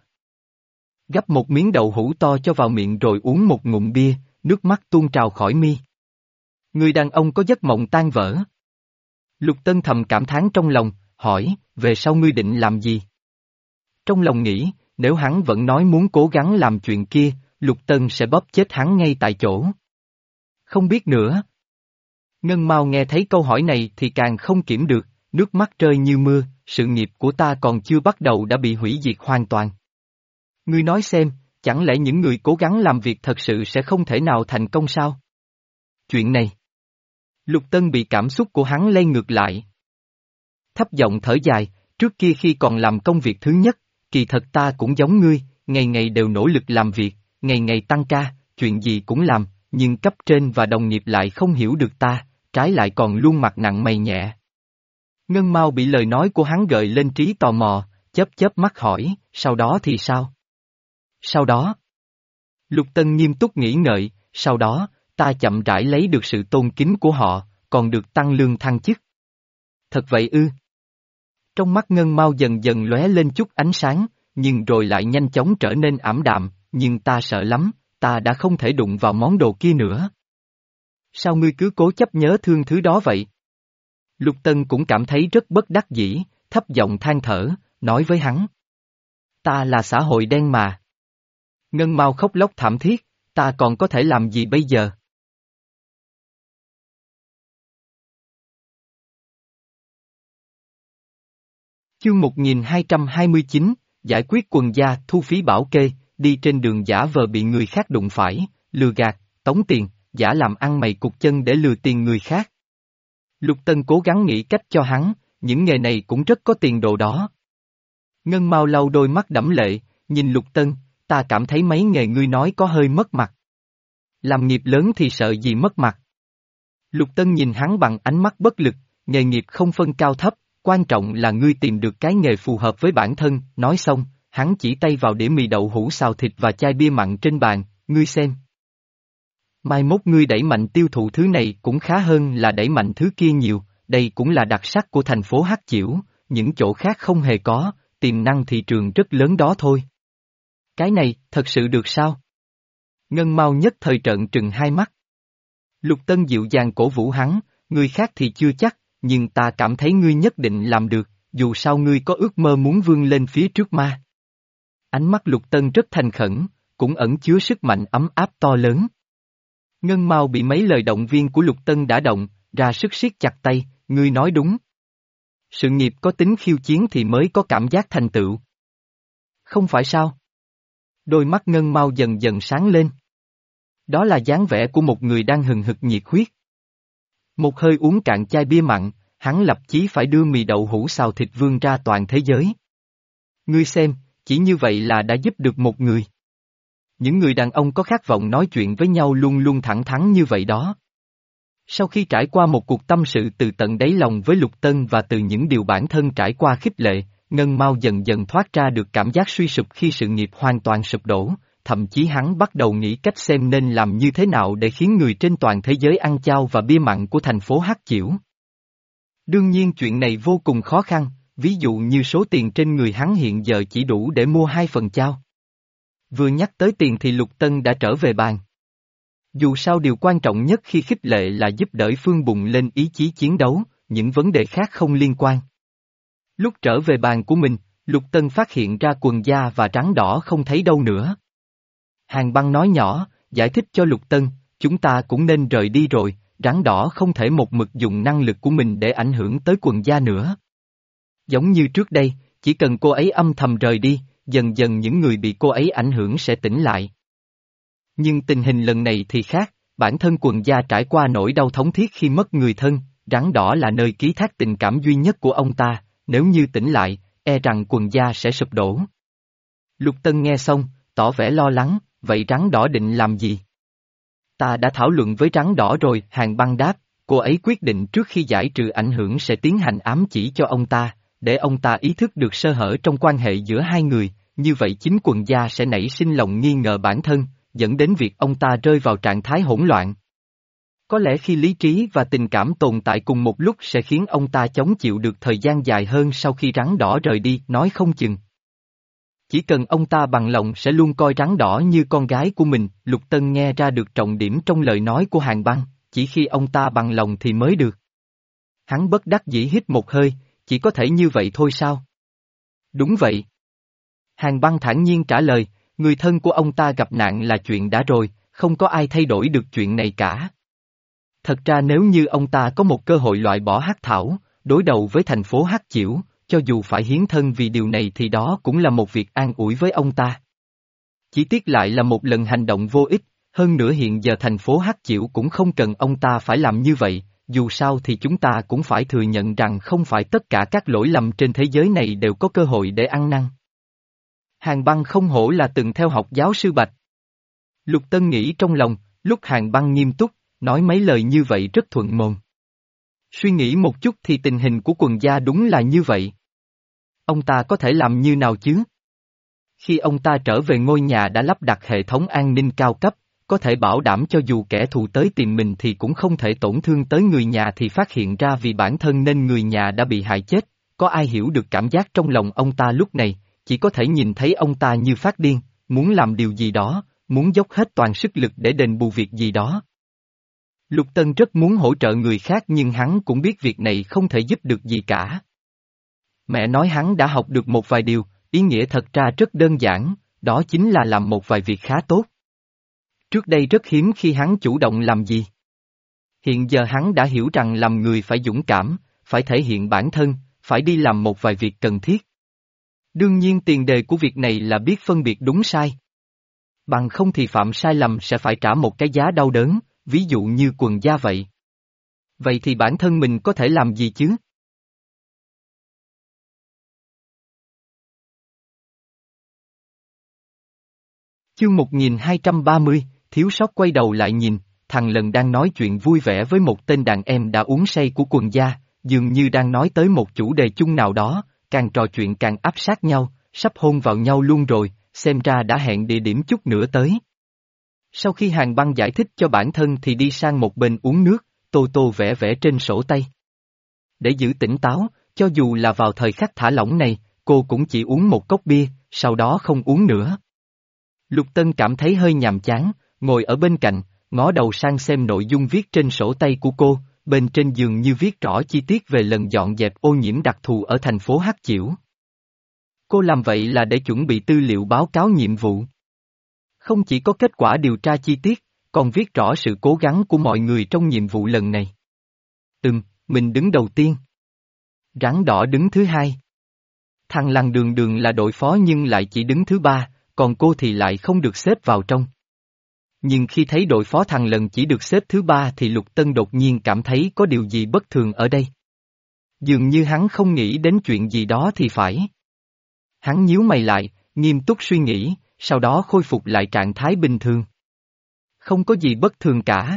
gắp một miếng đậu hũ to cho vào miệng rồi uống một ngụm bia, nước mắt tuôn trào khỏi mi. Người đàn ông có giấc mộng tan vỡ. Lục Tân thầm cảm thán trong lòng, hỏi, về sau ngươi định làm gì? Trong lòng nghĩ, nếu hắn vẫn nói muốn cố gắng làm chuyện kia, Lục Tân sẽ bóp chết hắn ngay tại chỗ. Không biết nữa. Ngân Mao nghe thấy câu hỏi này thì càng không kiểm được, nước mắt rơi như mưa, sự nghiệp của ta còn chưa bắt đầu đã bị hủy diệt hoàn toàn. Ngươi nói xem, chẳng lẽ những người cố gắng làm việc thật sự sẽ không thể nào thành công sao? Chuyện này. Lục Tân bị cảm xúc của hắn lay ngược lại. Thấp giọng thở dài, trước kia khi còn làm công việc thứ nhất, kỳ thật ta cũng giống ngươi, ngày ngày đều nỗ lực làm việc, ngày ngày tăng ca, chuyện gì cũng làm, nhưng cấp trên và đồng nghiệp lại không hiểu được ta, trái lại còn luôn mặt nặng mày nhẹ. Ngân Mao bị lời nói của hắn gợi lên trí tò mò, chớp chớp mắt hỏi, sau đó thì sao? Sau đó? Lục Tân nghiêm túc nghĩ ngợi, sau đó, ta chậm rãi lấy được sự tôn kính của họ, còn được tăng lương thăng chức. Thật vậy ư? Trong mắt Ngân Mao dần dần lóe lên chút ánh sáng, nhưng rồi lại nhanh chóng trở nên ảm đạm, nhưng ta sợ lắm, ta đã không thể đụng vào món đồ kia nữa. Sao ngươi cứ cố chấp nhớ thương thứ đó vậy? Lục Tân cũng cảm thấy rất bất đắc dĩ, thấp giọng than thở, nói với hắn. Ta là xã hội đen mà. Ngân Mao khóc lóc thảm thiết, ta còn có thể làm gì bây giờ? Chương một nghìn hai trăm hai mươi chín, giải quyết Quần gia thu phí bảo kê, đi trên đường giả vờ bị người khác đụng phải, lừa gạt, tống tiền, giả làm ăn mày cụt chân để lừa tiền người khác. Lục Tân cố gắng nghĩ cách cho hắn, những nghề này cũng rất có tiền đồ đó. Ngân Mao lau đôi mắt đẫm lệ, nhìn Lục Tân, ta cảm thấy mấy nghề ngươi nói có hơi mất mặt. Làm nghiệp lớn thì sợ gì mất mặt. Lục Tân nhìn hắn bằng ánh mắt bất lực, nghề nghiệp không phân cao thấp, quan trọng là ngươi tìm được cái nghề phù hợp với bản thân, nói xong, hắn chỉ tay vào đĩa mì đậu hũ xào thịt và chai bia mặn trên bàn, ngươi xem. Mai mốt ngươi đẩy mạnh tiêu thụ thứ này cũng khá hơn là đẩy mạnh thứ kia nhiều, đây cũng là đặc sắc của thành phố Hắc Chiểu, những chỗ khác không hề có, tiềm năng thị trường rất lớn đó thôi. Cái này, thật sự được sao? Ngân Mao nhất thời trợn trừng hai mắt. Lục Tân dịu dàng cổ vũ hắn, người khác thì chưa chắc, nhưng ta cảm thấy ngươi nhất định làm được, dù sao ngươi có ước mơ muốn vươn lên phía trước ma. Ánh mắt Lục Tân rất thành khẩn, cũng ẩn chứa sức mạnh ấm áp to lớn. Ngân Mao bị mấy lời động viên của Lục Tân đã động, ra sức siết chặt tay, ngươi nói đúng. Sự nghiệp có tính khiêu chiến thì mới có cảm giác thành tựu. Không phải sao? Đôi mắt Ngân Mao dần dần sáng lên. Đó là dáng vẻ của một người đang hừng hực nhiệt huyết. Một hơi uống cạn chai bia mặn, hắn lập chí phải đưa mì đậu hũ xào thịt vươn ra toàn thế giới. Ngươi xem, chỉ như vậy là đã giúp được một người. Những người đàn ông có khát vọng nói chuyện với nhau luôn luôn thẳng thắn như vậy đó. Sau khi trải qua một cuộc tâm sự từ tận đáy lòng với Lục Tân và từ những điều bản thân trải qua khích lệ, Ngân Mao dần dần thoát ra được cảm giác suy sụp khi sự nghiệp hoàn toàn sụp đổ, thậm chí hắn bắt đầu nghĩ cách xem nên làm như thế nào để khiến người trên toàn thế giới ăn chao và bia mặn của thành phố Hắc Chiểu. Đương nhiên chuyện này vô cùng khó khăn, ví dụ như số tiền trên người hắn hiện giờ chỉ đủ để mua hai phần chao. Vừa nhắc tới tiền thì Lục Tân đã trở về bàn. Dù sao điều quan trọng nhất khi khích lệ là giúp đỡ Phương bùng lên ý chí chiến đấu, những vấn đề khác không liên quan. Lúc trở về bàn của mình, Lục Tân phát hiện ra quần da và rắn đỏ không thấy đâu nữa. Hàng Băng nói nhỏ, giải thích cho Lục Tân, chúng ta cũng nên rời đi rồi, rắn đỏ không thể một mực dùng năng lực của mình để ảnh hưởng tới quần da nữa. Giống như trước đây, chỉ cần cô ấy âm thầm rời đi, dần dần những người bị cô ấy ảnh hưởng sẽ tỉnh lại. Nhưng tình hình lần này thì khác, bản thân quần da trải qua nỗi đau thống thiết khi mất người thân, rắn đỏ là nơi ký thác tình cảm duy nhất của ông ta, nếu như tỉnh lại, e rằng quần da sẽ sụp đổ. Lục Tân nghe xong, tỏ vẻ lo lắng, vậy rắn đỏ định làm gì? Ta đã thảo luận với rắn đỏ rồi, Hàng Băng đáp, cô ấy quyết định trước khi giải trừ ảnh hưởng sẽ tiến hành ám chỉ cho ông ta, để ông ta ý thức được sơ hở trong quan hệ giữa hai người, như vậy chính quần da sẽ nảy sinh lòng nghi ngờ bản thân, dẫn đến việc ông ta rơi vào trạng thái hỗn loạn. Có lẽ khi lý trí và tình cảm tồn tại cùng một lúc sẽ khiến ông ta chống chịu được thời gian dài hơn sau khi rắn đỏ rời đi, nói không chừng. Chỉ cần ông ta bằng lòng sẽ luôn coi rắn đỏ như con gái của mình, Lục Tân nghe ra được trọng điểm trong lời nói của Hàng Băng, chỉ khi ông ta bằng lòng thì mới được. Hắn bất đắc dĩ hít một hơi, chỉ có thể như vậy thôi sao? Đúng vậy. Hàng Băng thản nhiên trả lời, người thân của ông ta gặp nạn là chuyện đã rồi, không có ai thay đổi được chuyện này cả. Thật ra nếu như ông ta có một cơ hội loại bỏ Hắc Thảo, đối đầu với thành phố Hắc Chiểu, cho dù phải hiến thân vì điều này thì đó cũng là một việc an ủi với ông ta. Chỉ tiếc lại là một lần hành động vô ích, hơn nữa hiện giờ thành phố Hắc Chiểu cũng không cần ông ta phải làm như vậy, dù sao thì chúng ta cũng phải thừa nhận rằng không phải tất cả các lỗi lầm trên thế giới này đều có cơ hội để ăn năn. Hàng Băng không hổ là từng theo học giáo sư Bạch. Lục Tân nghĩ trong lòng, lúc Hàng Băng nghiêm túc, nói mấy lời như vậy rất thuận mồm. Suy nghĩ một chút thì tình hình của quần gia đúng là như vậy. Ông ta có thể làm như nào chứ? Khi ông ta trở về ngôi nhà đã lắp đặt hệ thống an ninh cao cấp, có thể bảo đảm cho dù kẻ thù tới tìm mình thì cũng không thể tổn thương tới người nhà thì phát hiện ra vì bản thân nên người nhà đã bị hại chết, có ai hiểu được cảm giác trong lòng ông ta lúc này, chỉ có thể nhìn thấy ông ta như phát điên, muốn làm điều gì đó, muốn dốc hết toàn sức lực để đền bù việc gì đó. Lục Tân rất muốn hỗ trợ người khác nhưng hắn cũng biết việc này không thể giúp được gì cả. Mẹ nói hắn đã học được một vài điều, ý nghĩa thật ra rất đơn giản, đó chính là làm một vài việc khá tốt. Trước đây rất hiếm khi hắn chủ động làm gì. Hiện giờ hắn đã hiểu rằng làm người phải dũng cảm, phải thể hiện bản thân, phải đi làm một vài việc cần thiết. Đương nhiên tiền đề của việc này là biết phân biệt đúng sai. Bằng không thì phạm sai lầm sẽ phải trả một cái giá đau đớn, ví dụ như quần da vậy. Vậy thì bản thân mình có thể làm gì chứ? Chương một nghìn hai trăm ba mươi, Thiếu Sót quay đầu lại nhìn, thằng Lần đang nói chuyện vui vẻ với một tên đàn em đã uống say của quần gia, dường như đang nói tới một chủ đề chung nào đó, càng trò chuyện càng áp sát nhau, sắp hôn vào nhau luôn rồi, xem ra đã hẹn địa điểm chút nữa tới. Sau khi Hàng Băng giải thích cho bản thân thì đi sang một bên uống nước, tô tô vẽ vẽ trên sổ tay. Để giữ tỉnh táo, cho dù là vào thời khắc thả lỏng này, cô cũng chỉ uống một cốc bia, sau đó không uống nữa. Lục Tân cảm thấy hơi nhàm chán, ngồi ở bên cạnh, ngó đầu sang xem nội dung viết trên sổ tay của cô, bên trên dường như viết rõ chi tiết về lần dọn dẹp ô nhiễm đặc thù ở thành phố Hắc Chiểu. Cô làm vậy là để chuẩn bị tư liệu báo cáo nhiệm vụ. Không chỉ có kết quả điều tra chi tiết, còn viết rõ sự cố gắng của mọi người trong nhiệm vụ lần này. Ừm, mình đứng đầu tiên. Rắn đỏ đứng thứ hai. Thằng Lằn Đường Đường là đội phó nhưng lại chỉ đứng thứ ba, còn cô thì lại không được xếp vào trong. Nhưng khi thấy đội phó Thằng Lần chỉ được xếp thứ ba thì Lục Tân đột nhiên cảm thấy có điều gì bất thường ở đây. Dường như hắn không nghĩ đến chuyện gì đó thì phải. Hắn nhíu mày lại, nghiêm túc suy nghĩ, sau đó khôi phục lại trạng thái bình thường. Không có gì bất thường cả.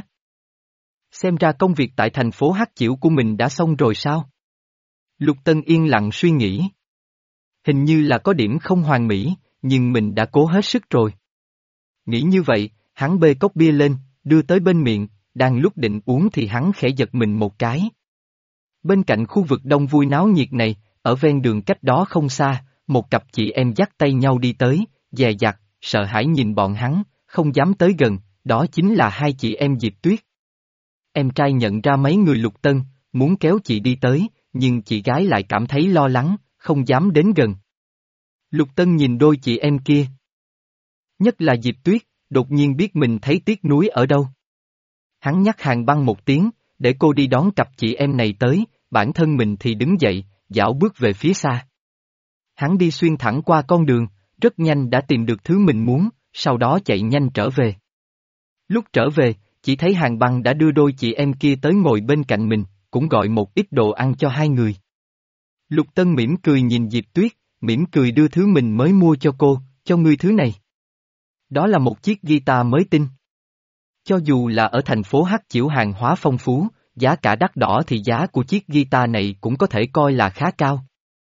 Xem ra công việc tại thành phố Hắc Chiểu của mình đã xong rồi sao? Lục Tân yên lặng suy nghĩ. Hình như là có điểm không hoàn mỹ, nhưng mình đã cố hết sức rồi. Nghĩ như vậy, hắn bê cốc bia lên, đưa tới bên miệng, đang lúc định uống thì hắn khẽ giật mình một cái. Bên cạnh khu vực đông vui náo nhiệt này, ở ven đường cách đó không xa, một cặp chị em dắt tay nhau đi tới, dè dặt, sợ hãi nhìn bọn hắn, không dám tới gần, đó chính là hai chị em Diệp Tuyết. Em trai nhận ra mấy người Lục Tân, muốn kéo chị đi tới, nhưng chị gái lại cảm thấy lo lắng, không dám đến gần. Lục Tân nhìn đôi chị em kia. Nhất là Diệp Tuyết, đột nhiên biết mình thấy tiếc nuối ở đâu. Hắn nhắc Hàn Băng một tiếng, để cô đi đón cặp chị em này tới, bản thân mình thì đứng dậy, dạo bước về phía xa. Hắn đi xuyên thẳng qua con đường, rất nhanh đã tìm được thứ mình muốn, sau đó chạy nhanh trở về. Lúc trở về, chỉ thấy Hàn Băng đã đưa đôi chị em kia tới ngồi bên cạnh mình, cũng gọi một ít đồ ăn cho hai người. Lục Tân mỉm cười nhìn Diệp Tuyết, mỉm cười đưa thứ mình mới mua cho cô, cho ngươi thứ này. Đó là một chiếc guitar mới tinh. Cho dù là ở thành phố Hắc Chiểu hàng hóa phong phú, giá cả đắt đỏ thì giá của chiếc guitar này cũng có thể coi là khá cao.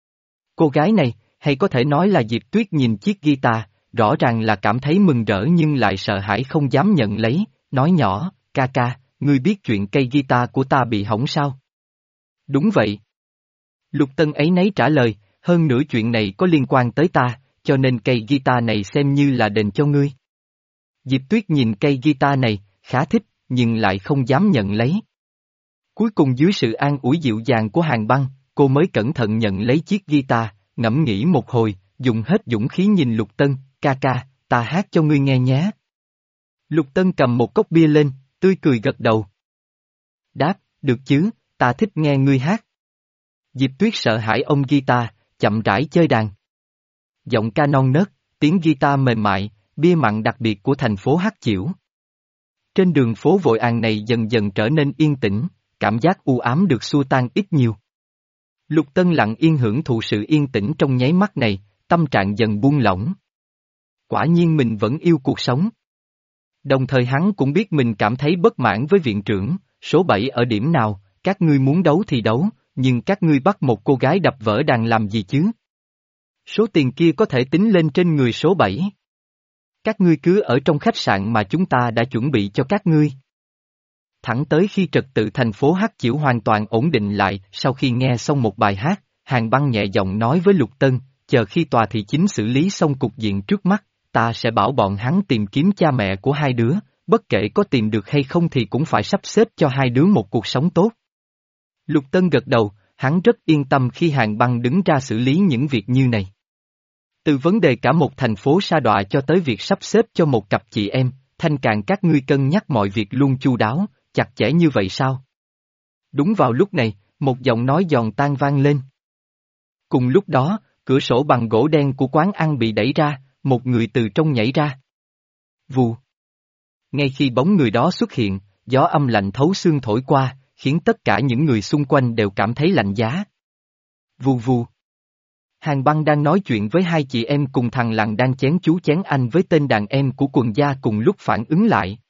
Cô gái này, hay có thể nói là Diệp Tuyết nhìn chiếc guitar, rõ ràng là cảm thấy mừng rỡ nhưng lại sợ hãi không dám nhận lấy, nói nhỏ, ca ca, ngươi biết chuyện cây guitar của ta bị hỏng sao? Đúng vậy. Lục Tân ấy nấy trả lời, hơn nữa chuyện này có liên quan tới ta, cho nên cây guitar này xem như là đền cho ngươi. Diệp Tuyết nhìn cây guitar này, khá thích, nhưng lại không dám nhận lấy. Cuối cùng dưới sự an ủi dịu dàng của Hàn Băng, cô mới cẩn thận nhận lấy chiếc guitar, ngẫm nghĩ một hồi, dùng hết dũng khí nhìn Lục Tân, ca ca, ta hát cho ngươi nghe nhé. Lục Tân cầm một cốc bia lên, tươi cười gật đầu. Đáp, được chứ, ta thích nghe ngươi hát. Diệp Tuyết sợ hãi ôm guitar, chậm rãi chơi đàn. Giọng ca non nớt, tiếng guitar mềm mại, bia mặn đặc biệt của thành phố Hắc Chiểu. Trên đường phố vội vàng này dần dần trở nên yên tĩnh, cảm giác u ám được xua tan ít nhiều. Lục Tân lặng yên hưởng thụ sự yên tĩnh trong nháy mắt này, tâm trạng dần buông lỏng. Quả nhiên mình vẫn yêu cuộc sống. Đồng thời hắn cũng biết mình cảm thấy bất mãn với viện trưởng, số bảy ở điểm nào, các ngươi muốn đấu thì đấu, nhưng các ngươi bắt một cô gái đập vỡ đàn làm gì chứ? Số tiền kia có thể tính lên trên người số bảy. Các ngươi cứ ở trong khách sạn mà chúng ta đã chuẩn bị cho các ngươi. Thẳng tới khi trật tự thành phố Hắc Chiểu hoàn toàn ổn định lại, sau khi nghe xong một bài hát, Hàn Băng nhẹ giọng nói với Lục Tân, chờ khi tòa thị chính xử lý xong cục diện trước mắt, ta sẽ bảo bọn hắn tìm kiếm cha mẹ của hai đứa, bất kể có tìm được hay không thì cũng phải sắp xếp cho hai đứa một cuộc sống tốt. Lục Tân gật đầu, hắn rất yên tâm khi Hàn Băng đứng ra xử lý những việc như này. Từ vấn đề cả một thành phố sa đọa cho tới việc sắp xếp cho một cặp chị em, thanh càng các ngươi cân nhắc mọi việc luôn chu đáo, chặt chẽ như vậy sao? Đúng vào lúc này, một giọng nói giòn tan vang lên. Cùng lúc đó, cửa sổ bằng gỗ đen của quán ăn bị đẩy ra, một người từ trong nhảy ra. Vù. Ngay khi bóng người đó xuất hiện, gió âm lạnh thấu xương thổi qua, khiến tất cả những người xung quanh đều cảm thấy lạnh giá. Vù vù. Hàn Băng đang nói chuyện với hai chị em cùng thằng lằn đang chén chú chén anh với tên đàn em của quần gia cùng lúc phản ứng lại.